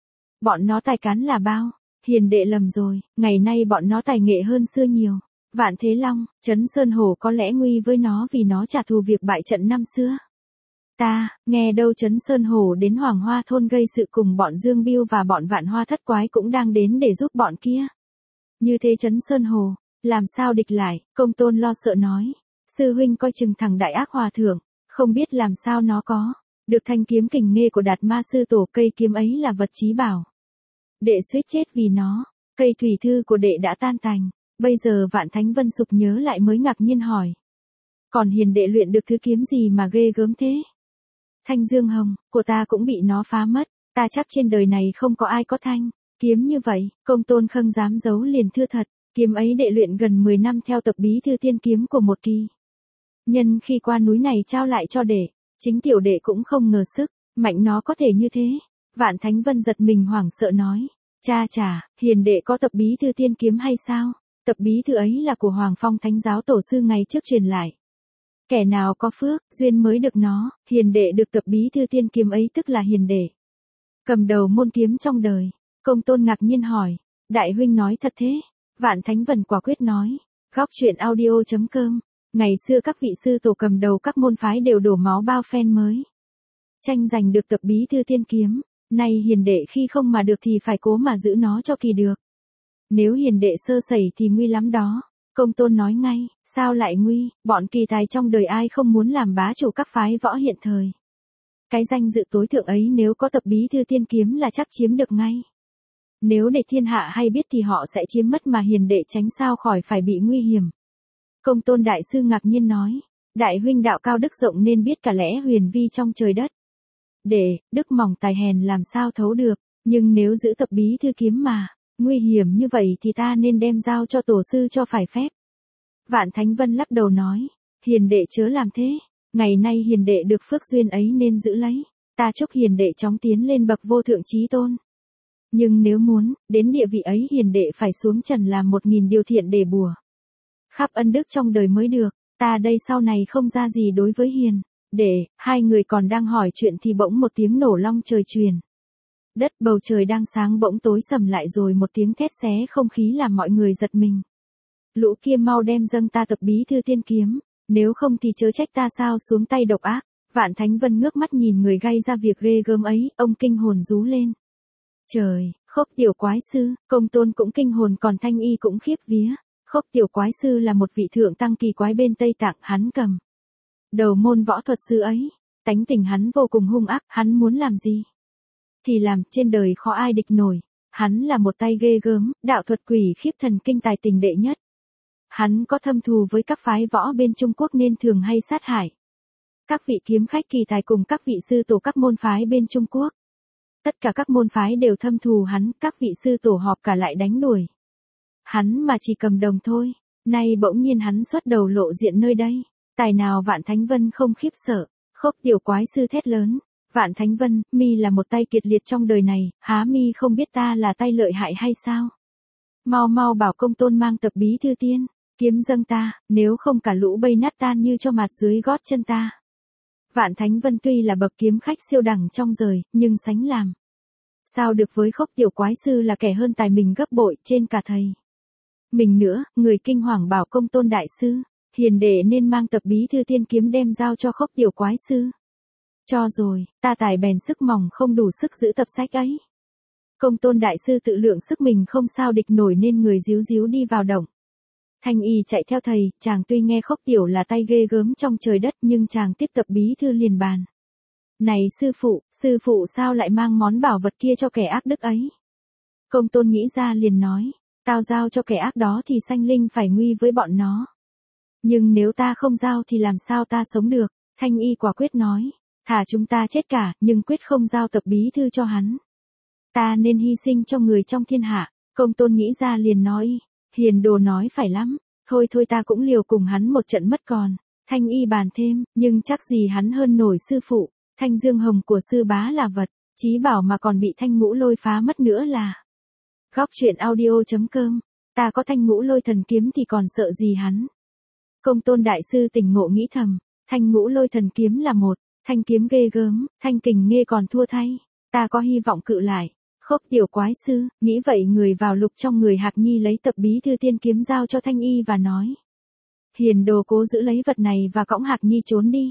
Bọn nó tài cán là bao, hiền đệ lầm rồi, ngày nay bọn nó tài nghệ hơn xưa nhiều. Vạn Thế Long, Trấn Sơn Hổ có lẽ nguy với nó vì nó trả thù việc bại trận năm xưa. Ta, nghe đâu Trấn Sơn Hổ đến Hoàng Hoa Thôn gây sự cùng bọn Dương Biêu và bọn Vạn Hoa Thất Quái cũng đang đến để giúp bọn kia. Như thế Trấn Sơn Hổ, làm sao địch lại, công tôn lo sợ nói. Sư huynh coi chừng thằng đại ác hòa thượng, không biết làm sao nó có được thanh kiếm kình nghê của Đạt Ma sư tổ, cây kiếm ấy là vật chí bảo. Đệ suýt chết vì nó, cây thủy thư của đệ đã tan tành. Bây giờ Vạn Thánh Vân sụp nhớ lại mới ngạc nhiên hỏi. Còn hiền đệ luyện được thứ kiếm gì mà ghê gớm thế? Thanh Dương Hồng, của ta cũng bị nó phá mất, ta chắc trên đời này không có ai có thanh kiếm như vậy. Công tôn không dám giấu liền thưa thật, kiếm ấy đệ luyện gần mười năm theo tập bí thư tiên kiếm của một kỳ nhân khi qua núi này trao lại cho đệ, chính tiểu đệ cũng không ngờ sức mạnh nó có thể như thế. Vạn Thánh Vân giật mình hoảng sợ nói, cha chà, hiền đệ có tập bí thư tiên kiếm hay sao? Tập bí thư ấy là của Hoàng Phong Thánh giáo tổ sư ngày trước truyền lại. Kẻ nào có phước, duyên mới được nó, hiền đệ được tập bí thư tiên kiếm ấy tức là hiền đệ cầm đầu môn kiếm trong đời. Công tôn ngạc nhiên hỏi, đại huynh nói thật thế? Vạn Thánh Vân quả quyết nói, góc truyện audio chấm com, ngày xưa các vị sư tổ cầm đầu các môn phái đều đổ máu bao phen mới tranh giành được tập bí thư tiên kiếm, nay hiền đệ khi không mà được thì phải cố mà giữ nó cho kỳ được. Nếu hiền đệ sơ sẩy thì nguy lắm đó. Công tôn nói ngay, sao lại nguy, bọn kỳ tài trong đời ai không muốn làm bá chủ các phái võ hiện thời. Cái danh dự tối thượng ấy nếu có tập bí thư tiên kiếm là chắc chiếm được ngay. Nếu để thiên hạ hay biết thì họ sẽ chiếm mất mà hiền đệ tránh sao khỏi phải bị nguy hiểm. Công tôn đại sư ngạc nhiên nói, đại huynh đạo cao đức rộng nên biết cả lẽ huyền vi trong trời đất. Để, đức mỏng tài hèn làm sao thấu được, nhưng nếu giữ tập bí thư kiếm mà nguy hiểm như vậy thì ta nên đem giao cho tổ sư cho phải phép. Vạn Thánh Vân lắc đầu nói, hiền đệ chớ làm thế, ngày nay hiền đệ được phước duyên ấy nên giữ lấy, ta chúc hiền đệ chóng tiến lên bậc vô thượng chí tôn. Nhưng nếu muốn, đến địa vị ấy hiền đệ phải xuống trần làm một nghìn điều thiện để bùa khắp ân đức trong đời mới được, ta đây sau này không ra gì đối với hiền đệ. Hai người còn đang hỏi chuyện thì bỗng một tiếng nổ long trời truyền. Đất bầu trời đang sáng bỗng tối sầm lại rồi một tiếng thét xé không khí làm mọi người giật mình. Lũ kia mau đem dâng ta tập bí thư tiên kiếm, nếu không thì chớ trách ta sao xuống tay độc ác. Vạn Thánh Vân ngước mắt nhìn người gây ra việc ghê gớm ấy, ông kinh hồn rú lên. Trời, Khốc tiểu quái sư, công tôn cũng kinh hồn còn Thanh Y cũng khiếp vía. Khốc tiểu quái sư là một vị thượng tăng kỳ quái bên Tây Tạng, hắn cầm đầu môn võ thuật sư ấy, tánh tình hắn vô cùng hung ác, hắn muốn làm gì thì làm, trên đời khó ai địch nổi. Hắn là một tay ghê gớm, đạo thuật quỷ khiếp thần kinh tài tình đệ nhất. Hắn có thâm thù với các phái võ bên Trung Quốc nên thường hay sát hại các vị kiếm khách kỳ tài cùng các vị sư tổ các môn phái bên Trung Quốc. Tất cả các môn phái đều thâm thù hắn, các vị sư tổ họp cả lại đánh đuổi hắn mà chỉ cầm đồng thôi. Nay bỗng nhiên hắn xuất đầu lộ diện nơi đây, tài nào Vạn Thánh Vân không khiếp sợ. Khốc tiểu quái sư thét lớn, Vạn Thánh Vân, mi là một tay kiệt liệt trong đời này, há mi không biết ta là tay lợi hại hay sao? Mau mau bảo công tôn mang tập bí thư tiên kiếm dâng ta, nếu không cả lũ bây nát tan như cho mặt dưới gót chân ta. Vạn Thánh Vân tuy là bậc kiếm khách siêu đẳng trong đời, nhưng sánh làm sao được với Khốc tiểu quái sư là kẻ hơn tài mình gấp bội trên cả thầy mình nữa. Người kinh hoàng bảo công tôn đại sư, hiền đệ nên mang tập bí thư tiên kiếm đem giao cho Khốc tiểu quái sư. Cho rồi, ta tài bèn sức mỏng không đủ sức giữ tập sách ấy. Công tôn đại sư tự lượng sức mình không sao địch nổi nên người díu díu đi vào động. Thanh y chạy theo thầy, chàng tuy nghe Khốc Tiểu là tay ghê gớm trong trời đất nhưng chàng tiếp tập bí thư liền bàn. Này sư phụ, sư phụ sao lại mang món bảo vật kia cho kẻ ác đức ấy? Công tôn nghĩ ra liền nói, tao giao cho kẻ ác đó thì sanh linh phải nguy với bọn nó. Nhưng nếu ta không giao thì làm sao ta sống được? Thanh y quả quyết nói, thà chúng ta chết cả, nhưng quyết không giao tập bí thư cho hắn. Ta nên hy sinh cho người trong thiên hạ. Công tôn nghĩ ra liền nói, Hiền Đồ nói phải lắm, thôi thôi ta cũng liều cùng hắn một trận mất còn. Thanh y bàn thêm, nhưng chắc gì hắn hơn nổi sư phụ, thanh dương hồng của sư bá là vật, chí bảo mà còn bị thanh ngũ lôi phá mất nữa là. Góc truyện audio.com, ta có thanh ngũ lôi thần kiếm thì còn sợ gì hắn. Công tôn đại sư tỉnh ngộ nghĩ thầm, thanh ngũ lôi thần kiếm là một, thanh kiếm ghê gớm, thanh kình nghê còn thua thay, ta có hy vọng cự lại. Khốc Tiểu quái sư, nghĩ vậy người vào lục trong người Hạc Nhi lấy tập bí thư tiên kiếm giao cho Thanh y và nói. Hiền Đồ cố giữ lấy vật này và cõng Hạc Nhi trốn đi.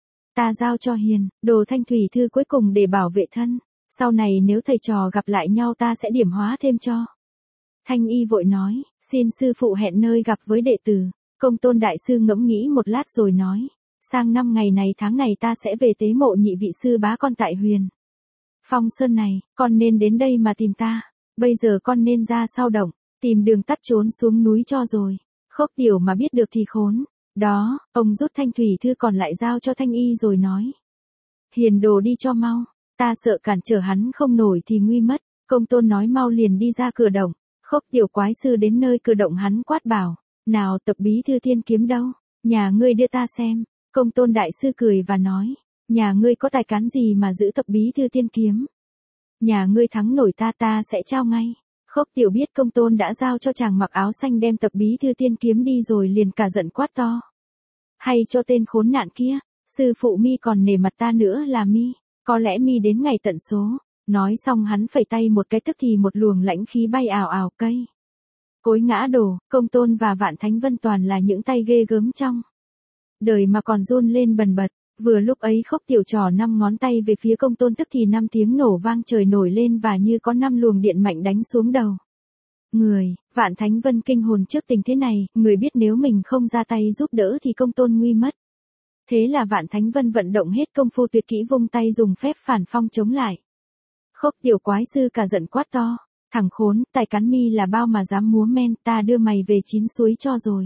Ta giao cho Hiền, Đồ thanh thủy thư cuối cùng để bảo vệ thân, sau này nếu thầy trò gặp lại nhau ta sẽ điểm hóa thêm cho. Thanh y vội nói, xin sư phụ hẹn nơi gặp với đệ tử. Công tôn đại sư ngẫm nghĩ một lát rồi nói, sang năm ngày này tháng này ta sẽ về tế mộ nhị vị sư bá con tại Huyền Phong Sơn này, con nên đến đây mà tìm ta. Bây giờ con nên ra sau động, tìm đường tắt trốn xuống núi cho rồi. Khốc Tiểu mà biết được thì khốn. Đó, ông rút thanh thủy thư còn lại giao cho Thanh y rồi nói. Hiền Đồ đi cho mau, ta sợ cản trở hắn không nổi thì nguy mất. Công tôn nói mau liền đi ra cửa động. Khốc Tiểu quái sư đến nơi cửa động hắn quát bảo, nào tập bí thư tiên kiếm đâu, nhà ngươi đưa ta xem. Công tôn đại sư cười và nói, nhà ngươi có tài cán gì mà giữ tập bí thư tiên kiếm? Nhà ngươi thắng nổi ta ta sẽ trao ngay. Khốc Tiểu biết công tôn đã giao cho chàng mặc áo xanh đem tập bí thư tiên kiếm đi rồi liền cả giận quát to. Hay cho tên khốn nạn kia, sư phụ mi còn nể mặt ta nữa là mi, có lẽ mi đến ngày tận số. Nói xong hắn phẩy tay một cái tức thì một luồng lãnh khí bay ào ào cây cối ngã đổ. Công tôn và Vạn Thánh Vân toàn là những tay ghê gớm trong đời mà còn run lên bần bật. Vừa lúc ấy Khốc Tiểu trỏ năm ngón tay về phía công tôn tức thì năm tiếng nổ vang trời nổi lên và như có năm luồng điện mạnh đánh xuống đầu người. Vạn Thánh Vân kinh hồn trước tình thế này, người biết nếu mình không ra tay giúp đỡ thì công tôn nguy mất. Thế là Vạn Thánh Vân vận động hết công phu tuyệt kỹ vung tay dùng phép phản phong chống lại. Khốc Tiểu quái sư cả giận quát to, thằng khốn, tài cán mi là bao mà dám múa men, ta đưa mày về chín suối cho rồi.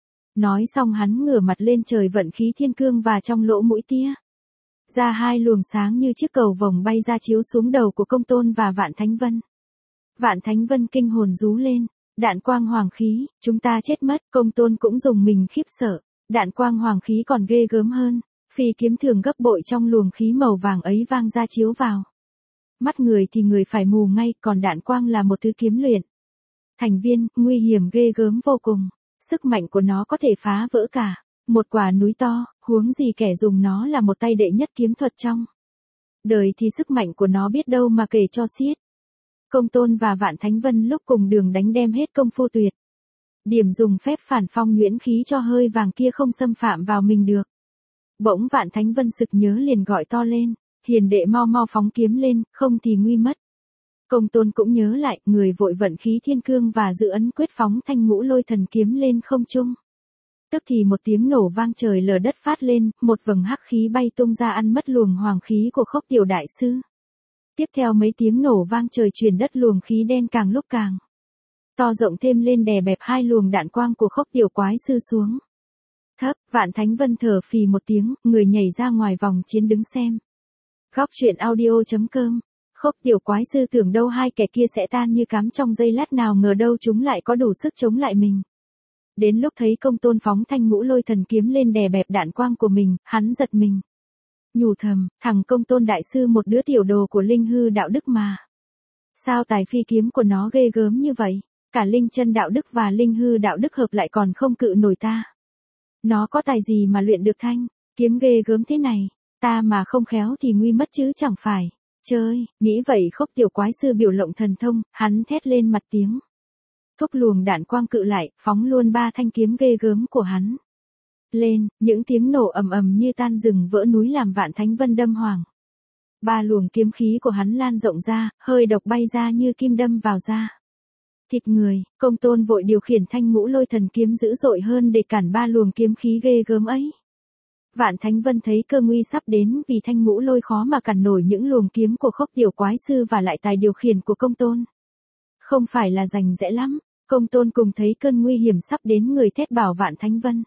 Nói xong hắn ngửa mặt lên trời vận khí thiên cương và trong lỗ mũi tia ra hai luồng sáng như chiếc cầu vồng bay ra chiếu xuống đầu của công tôn và Vạn Thánh Vân. Vạn Thánh Vân kinh hồn rú lên, đạn quang hoàng khí, chúng ta chết mất. Công tôn cũng dùng mình khiếp sợ, đạn quang hoàng khí còn ghê gớm hơn, phi kiếm thường gấp bội trong luồng khí màu vàng ấy vang ra chiếu vào mắt người thì người phải mù ngay, còn đạn quang là một thứ kiếm luyện thành viên, nguy hiểm ghê gớm vô cùng. Sức mạnh của nó có thể phá vỡ cả một quả núi to, huống gì kẻ dùng nó là một tay đệ nhất kiếm thuật trong đời thì sức mạnh của nó biết đâu mà kể cho xiết. Công tôn và Vạn Thánh Vân lúc cùng đường đánh đem hết công phu tuyệt điểm dùng phép phản phong nhuyễn khí cho hơi vàng kia không xâm phạm vào mình được. Bỗng Vạn Thánh Vân sực nhớ liền gọi to lên, Hiền đệ mau mau phóng kiếm lên, không thì nguy mất. Công tôn cũng nhớ lại, người vội vận khí thiên cương và dự ấn quyết phóng thanh ngũ lôi thần kiếm lên không trung. Tức thì một tiếng nổ vang trời lở đất phát lên, một vầng hắc khí bay tung ra ăn mất luồng hoàng khí của Khốc Tiểu đại sư. Tiếp theo mấy tiếng nổ vang trời truyền đất luồng khí đen càng lúc càng to rộng thêm lên đè bẹp hai luồng đạn quang của Khốc Tiểu quái sư xuống. Thấp, Vạn Thánh Vân thở phì một tiếng, người nhảy ra ngoài vòng chiến đứng xem. Góc truyện audio.com. Khốc Tiểu quái sư tưởng đâu hai kẻ kia sẽ tan như cám trong giây lát, nào ngờ đâu chúng lại có đủ sức chống lại mình. Đến lúc thấy công tôn phóng thanh ngũ lôi thần kiếm lên đè bẹp đạn quang của mình, hắn giật mình. Nhủ thầm, thằng công tôn đại sư một đứa tiểu đồ của linh hư đạo đức mà. Sao tài phi kiếm của nó ghê gớm như vậy, cả linh chân đạo đức và linh hư đạo đức hợp lại còn không cự nổi ta. Nó có tài gì mà luyện được thanh kiếm ghê gớm thế này, ta mà không khéo thì nguy mất chứ chẳng phải. Chơi, nghĩ vậy Khốc Tiểu quái sư biểu lộng thần thông, hắn thét lên mặt tiếng. Thúc luồng đạn quang cự lại, phóng luôn ba thanh kiếm ghê gớm của hắn lên, những tiếng nổ ầm ầm như tan rừng vỡ núi làm Vạn Thánh Vân đâm hoàng. Ba luồng kiếm khí của hắn lan rộng ra, hơi độc bay ra như kim đâm vào da thịt người, Công Tôn vội điều khiển Thanh Ngũ Lôi thần kiếm dữ dội hơn để cản ba luồng kiếm khí ghê gớm ấy. Vạn Thánh Vân thấy cơ nguy sắp đến vì Thanh Ngũ Lôi khó mà cản nổi những luồng kiếm của Khốc Tiểu Quái Sư và lại tài điều khiển của Công Tôn. Không phải là rành rẽ lắm, Công Tôn cùng thấy cơn nguy hiểm sắp đến người thét bảo Vạn Thánh Vân.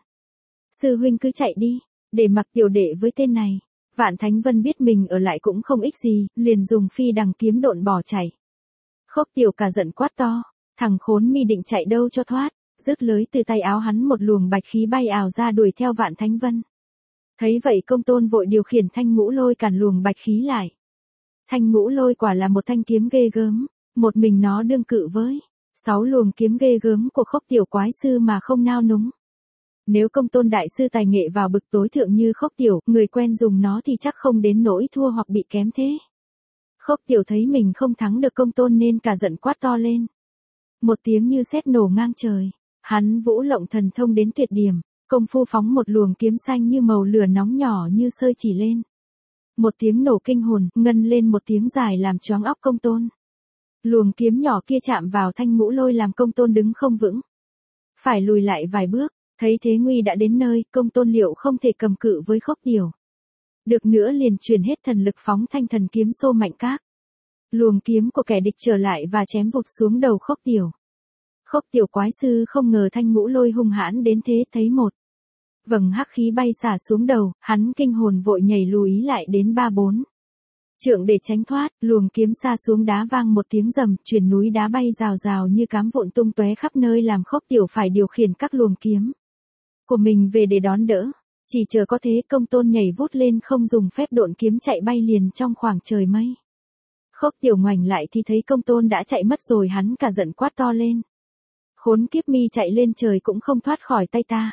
Sư huynh cứ chạy đi, để mặc tiểu đệ với tên này. Vạn Thánh Vân biết mình ở lại cũng không ích gì, liền dùng phi đằng kiếm độn bỏ chạy. Khốc Tiểu cả giận quát to, thằng khốn mi định chạy đâu cho thoát, rứt lưới từ tay áo hắn một luồng bạch khí bay ảo ra đuổi theo Vạn Thánh Vân. Thấy vậy Công Tôn vội điều khiển Thanh Ngũ Lôi cản luồng bạch khí lại. Thanh Ngũ Lôi quả là một thanh kiếm ghê gớm, một mình nó đương cự với sáu luồng kiếm ghê gớm của Khốc Tiểu Quái Sư mà không nao núng. Nếu Công Tôn đại sư tài nghệ vào bực tối thượng như Khốc Tiểu, người quen dùng nó thì chắc không đến nỗi thua hoặc bị kém thế. Khốc Tiểu thấy mình không thắng được Công Tôn nên cả giận quát to lên. Một tiếng như sét nổ ngang trời, hắn vũ lộng thần thông đến tuyệt điểm, công phu phóng một luồng kiếm xanh như màu lửa nóng nhỏ như sơi chỉ lên. Một tiếng nổ kinh hồn, ngân lên một tiếng dài làm choáng óc Công Tôn. Luồng kiếm nhỏ kia chạm vào Thanh Ngũ Lôi làm Công Tôn đứng không vững, phải lùi lại vài bước. Thấy thế nguy đã đến nơi, Công Tôn liệu không thể cầm cự với Khốc Tiểu được nữa liền truyền hết thần lực phóng thanh thần kiếm xô mạnh các luồng kiếm của kẻ địch trở lại và chém vụt xuống đầu Khốc Tiểu. Khốc Tiểu Quái Sư không ngờ Thanh Ngũ Lôi hung hãn đến thế, thấy một vầng hắc khí bay xả xuống đầu, hắn kinh hồn vội nhảy lùi lại đến ba bốn trượng để tránh thoát, luồng kiếm xa xuống đá vang một tiếng rầm, truyền núi đá bay rào rào như cám vụn tung tóe khắp nơi làm Khốc Tiểu phải điều khiển các luồng kiếm của mình về để đón đỡ. Chỉ chờ có thế Công Tôn nhảy vút lên không dùng phép độn kiếm chạy bay liền trong khoảng trời mây. Khốc Tiểu ngoảnh lại thì thấy Công Tôn đã chạy mất rồi, hắn cả giận quát to lên. Khốn kiếp, mi chạy lên trời cũng không thoát khỏi tay ta.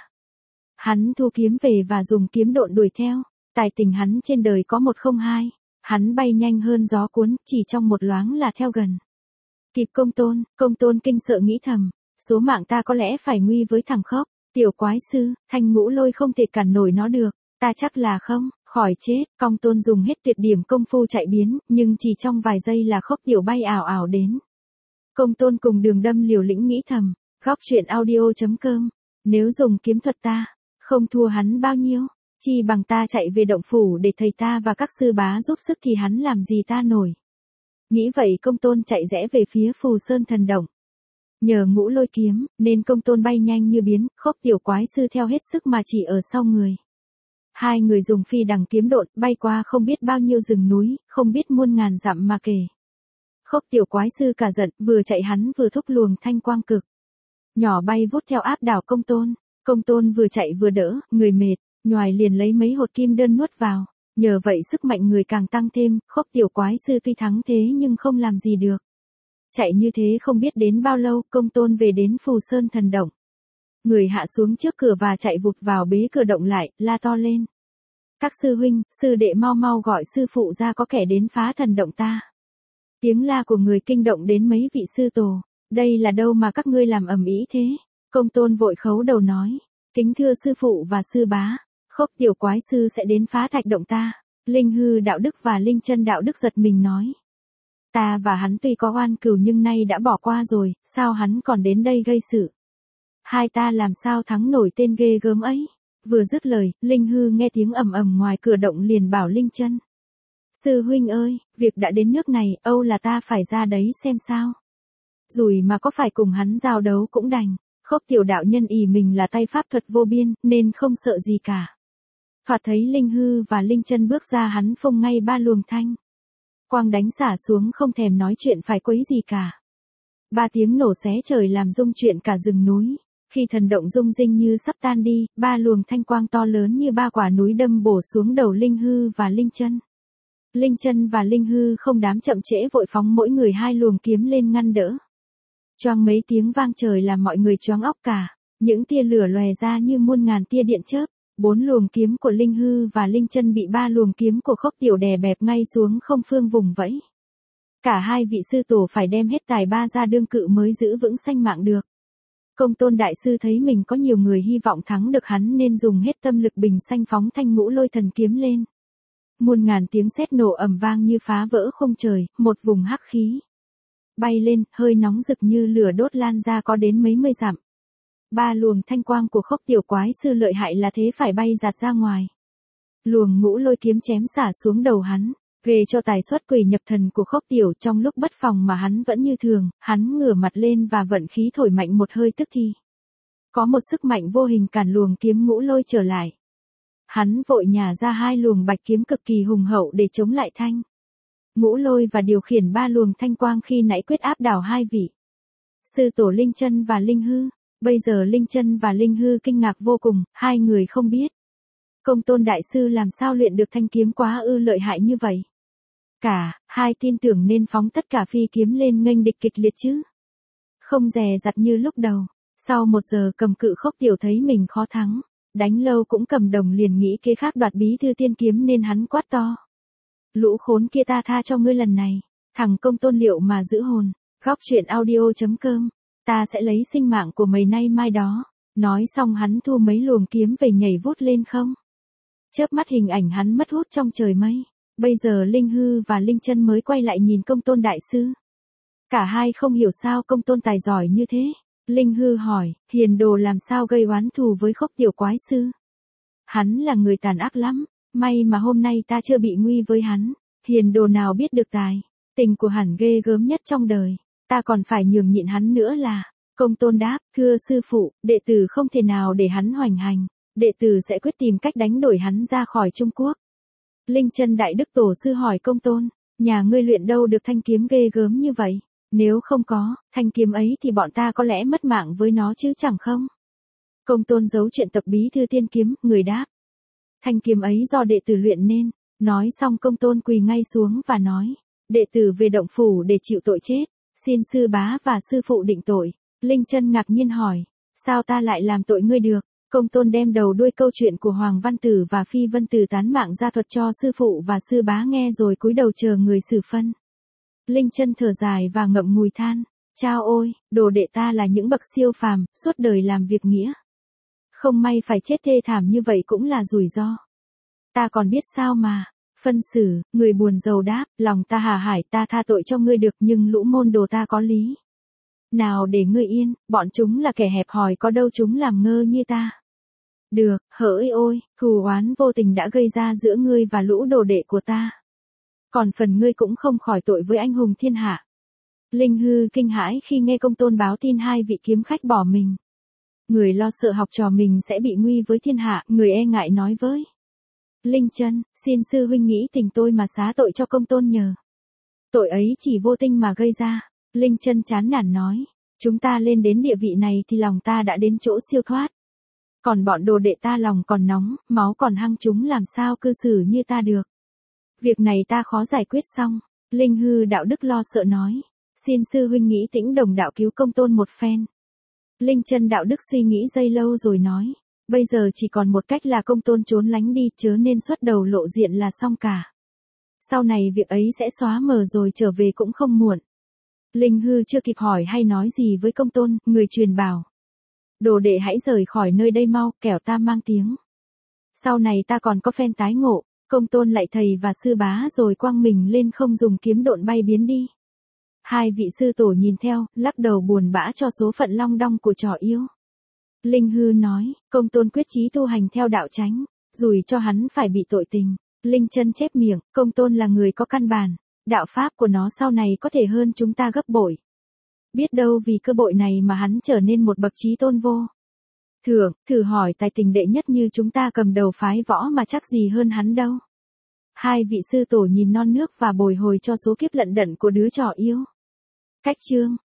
Hắn thu kiếm về và dùng kiếm độn đuổi theo. Tài tình hắn trên đời có một không hai. Hắn bay nhanh hơn gió cuốn, chỉ trong một loáng là theo gần kịp Công Tôn. Công Tôn kinh sợ nghĩ thầm, số mạng ta có lẽ phải nguy với thằng Khốc Tiểu Quái Sư. Thanh Ngũ Lôi không thể cản nổi nó được, ta chắc là không khỏi chết. Công Tôn dùng hết tuyệt điểm công phu chạy biến, nhưng chỉ trong vài giây là Khốc Tiểu bay ảo ảo đến. Công Tôn cùng Đường Đâm liều lĩnh nghĩ thầm, góc truyện audio chấm com, nếu dùng kiếm thuật ta không thua hắn bao nhiêu, chi bằng ta chạy về động phủ để thầy ta và các sư bá giúp sức thì hắn làm gì ta nổi. Nghĩ vậy Công Tôn chạy rẽ về phía Phù Sơn Thần Động. Nhờ Ngũ Lôi kiếm, nên Công Tôn bay nhanh như biến, Khốc Tiểu Quái Sư theo hết sức mà chỉ ở sau người. Hai người dùng phi đằng kiếm độn, bay qua không biết bao nhiêu rừng núi, không biết muôn ngàn dặm mà kể. Khốc Tiểu Quái Sư cả giận, vừa chạy hắn vừa thúc luồng thanh quang cực nhỏ bay vút theo áp đảo Công Tôn. Công Tôn vừa chạy vừa đỡ, người mệt, nhoài liền lấy mấy hột kim đơn nuốt vào. Nhờ vậy sức mạnh người càng tăng thêm, Khốc Tiểu Quái Sư tuy thắng thế nhưng không làm gì được. Chạy như thế không biết đến bao lâu, Công Tôn về đến Phù Sơn Thần Động. Người hạ xuống trước cửa và chạy vụt vào bế cửa động lại, la to lên. Các sư huynh, sư đệ mau mau gọi sư phụ ra, có kẻ đến phá thần động ta. Tiếng la của người kinh động đến mấy vị sư tổ. Đây là đâu mà các ngươi làm ầm ĩ thế? Công Tôn vội khấu đầu nói. Kính thưa sư phụ và sư bá, Khốc Tiểu Quái Sư sẽ đến phá thạch động ta. Linh Hư Đạo Đức và Linh Chân Đạo Đức giật mình nói. Ta và hắn tuy có oan cừu nhưng nay đã bỏ qua rồi, sao hắn còn đến đây gây sự? Hai ta làm sao thắng nổi tên ghê gớm ấy? Vừa dứt lời, Linh Hư nghe tiếng ầm ầm ngoài cửa động liền bảo Linh Chân. Sư huynh ơi, việc đã đến nước này, âu là ta phải ra đấy xem sao. Rủi mà có phải cùng hắn giao đấu cũng đành. Khốc Tiểu đạo nhân ỷ mình là tay pháp thuật vô biên, nên không sợ gì cả. Thoạt thấy Linh Hư và Linh Chân bước ra, hắn phông ngay ba luồng thanh quang đánh xả xuống, không thèm nói chuyện phải quấy gì cả. Ba tiếng nổ xé trời làm rung chuyển cả rừng núi. Khi thần động rung rinh như sắp tan đi, ba luồng thanh quang to lớn như ba quả núi đâm bổ xuống đầu Linh Hư và Linh Chân. Linh Chân và Linh Hư không dám chậm trễ, vội phóng mỗi người hai luồng kiếm lên ngăn đỡ. Choang mấy tiếng vang trời làm mọi người choáng óc cả. Những tia lửa lòe ra như muôn ngàn tia điện chớp. Bốn luồng kiếm của Linh Hư và Linh Chân bị ba luồng kiếm của Khốc Tiểu đè bẹp ngay xuống không phương vùng vẫy. Cả hai vị sư tổ phải đem hết tài ba ra đương cự mới giữ vững sanh mạng được. Công Tôn đại sư thấy mình có nhiều người hy vọng thắng được hắn nên dùng hết tâm lực bình sanh phóng Thanh Ngũ Lôi thần kiếm lên. Muôn ngàn tiếng sét nổ ầm vang như phá vỡ không trời, một vùng hắc khí bay lên, hơi nóng rực như lửa đốt lan ra có đến mấy mươi dặm. Ba luồng thanh quang của Khốc tiểu quái sư lợi hại là thế phải bay giạt ra ngoài. Luồng ngũ lôi kiếm chém xả xuống đầu hắn, ghê cho tài xuất quỷ nhập thần của Khốc tiểu. Trong lúc bất phòng mà hắn vẫn như thường, hắn ngửa mặt lên và vận khí thổi mạnh một hơi tức thì. Có một sức mạnh vô hình cản luồng kiếm ngũ lôi trở lại. Hắn vội nhả ra hai luồng bạch kiếm cực kỳ hùng hậu để chống lại thanh ngũ lôi và điều khiển ba luồng thanh quang khi nãy quyết áp đảo hai vị sư tổ Linh Chân và Linh Hư. Bây giờ Linh Chân và Linh Hư kinh ngạc vô cùng, hai người không biết Công Tôn đại sư làm sao luyện được thanh kiếm quá ư lợi hại như vậy. Cả hai tin tưởng nên phóng tất cả phi kiếm lên nghênh địch kịch liệt chứ, không dè dặt như lúc đầu. Sau một giờ cầm cự Khốc tiểu thấy mình khó thắng, đánh lâu cũng cầm đồng liền nghĩ kế khác đoạt bí thư tiên kiếm nên hắn quát to. Lũ khốn kia, ta tha cho ngươi lần này, thằng Công Tôn liệu mà giữ hồn. Góc truyện audio.com, ta sẽ lấy sinh mạng của mày nay mai đó. Nói xong hắn thu mấy luồng kiếm về nhảy vút lên không. Chớp mắt hình ảnh hắn mất hút trong trời mây. Bây giờ Linh Hư và Linh Chân mới quay lại nhìn Công Tôn đại sư. Cả hai không hiểu sao Công Tôn tài giỏi như thế. Linh Hư hỏi, hiền đồ làm sao gây oán thù với Khốc tiểu quái sư? Hắn là người tàn ác lắm, may mà hôm nay ta chưa bị nguy với hắn. Hiền đồ nào biết được tài tình của hẳn ghê gớm nhất trong đời, ta còn phải nhường nhịn hắn nữa là. Công Tôn đáp, thưa sư phụ, đệ tử không thể nào để hắn hoành hành, đệ tử sẽ quyết tìm cách đánh đuổi hắn ra khỏi Trung Quốc. Linh Chân đại đức tổ sư hỏi Công Tôn, nhà ngươi luyện đâu được thanh kiếm ghê gớm như vậy? Nếu không có thanh kiếm ấy thì bọn ta có lẽ mất mạng với nó chứ chẳng không? Công Tôn giấu chuyện tập bí thư tiên kiếm, người đáp. Thanh kiếm ấy do đệ tử luyện nên. Nói xong Công Tôn quỳ ngay xuống và nói, đệ tử về động phủ để chịu tội chết, xin sư bá và sư phụ định tội. Linh Chân ngạc nhiên hỏi, sao ta lại làm tội ngươi được? Công Tôn đem đầu đuôi câu chuyện của Hoàng Văn Tử và Phi Vân Tử tán mạng ra thuật cho sư phụ và sư bá nghe rồi cúi đầu chờ người xử phân. Linh Chân thở dài và ngậm ngùi than, chao ôi, đồ đệ ta là những bậc siêu phàm, suốt đời làm việc nghĩa. Không may phải chết thê thảm như vậy cũng là rủi ro. Ta còn biết sao mà. Phân xử, người buồn rầu đáp, lòng ta hà hải, ta tha tội cho ngươi được, nhưng lũ môn đồ ta có lý nào để ngươi yên, bọn chúng là kẻ hẹp hòi, có đâu chúng làm ngơ như ta. Được, hỡi ôi, thù oán vô tình đã gây ra giữa ngươi và lũ đồ đệ của ta. Còn phần ngươi cũng không khỏi tội với anh hùng thiên hạ. Linh Hư kinh hãi khi nghe Công Tôn báo tin hai vị kiếm khách bỏ mình. Người lo sợ học trò mình sẽ bị nguy với thiên hạ, người e ngại nói với Linh Chân, xin sư huynh nghĩ tình tôi mà xá tội cho Công Tôn nhờ. Tội ấy chỉ vô tình mà gây ra. Linh Chân chán nản nói, chúng ta lên đến địa vị này thì lòng ta đã đến chỗ siêu thoát. Còn bọn đồ đệ ta lòng còn nóng, máu còn hăng, chúng làm sao cư xử như ta được. Việc này ta khó giải quyết xong. Linh Hư đạo đức lo sợ nói, xin sư huynh nghĩ tĩnh đồng đạo cứu Công Tôn một phen. Linh Chân đạo đức suy nghĩ giây lâu rồi nói, bây giờ chỉ còn một cách là Công Tôn trốn lánh đi, chớ nên xuất đầu lộ diện là xong cả. Sau này việc ấy sẽ xóa mờ rồi trở về cũng không muộn. Linh Hư chưa kịp hỏi hay nói gì với Công Tôn, người truyền bảo. Đồ đệ hãy rời khỏi nơi đây mau, kẻo ta mang tiếng. Sau này ta còn có phen tái ngộ. Công Tôn lạy thầy và sư bá rồi quăng mình lên không dùng kiếm độn bay biến đi. Hai vị sư tổ nhìn theo, lắc đầu buồn bã cho số phận long đong của trò yêu. Linh Hư nói, Công Tôn quyết chí tu hành theo đạo chánh, rủi cho hắn phải bị tội tình. Linh Chân chép miệng, Công Tôn là người có căn bản, đạo pháp của nó sau này có thể hơn chúng ta gấp bội. Biết đâu vì cơ bội này mà hắn trở nên một bậc chí tôn vô thượng, thử hỏi tài tình đệ nhất như chúng ta cầm đầu phái võ mà chắc gì hơn hắn đâu. Hai vị sư tổ nhìn non nước và bồi hồi cho số kiếp lận đận của đứa trò yêu. Cách chương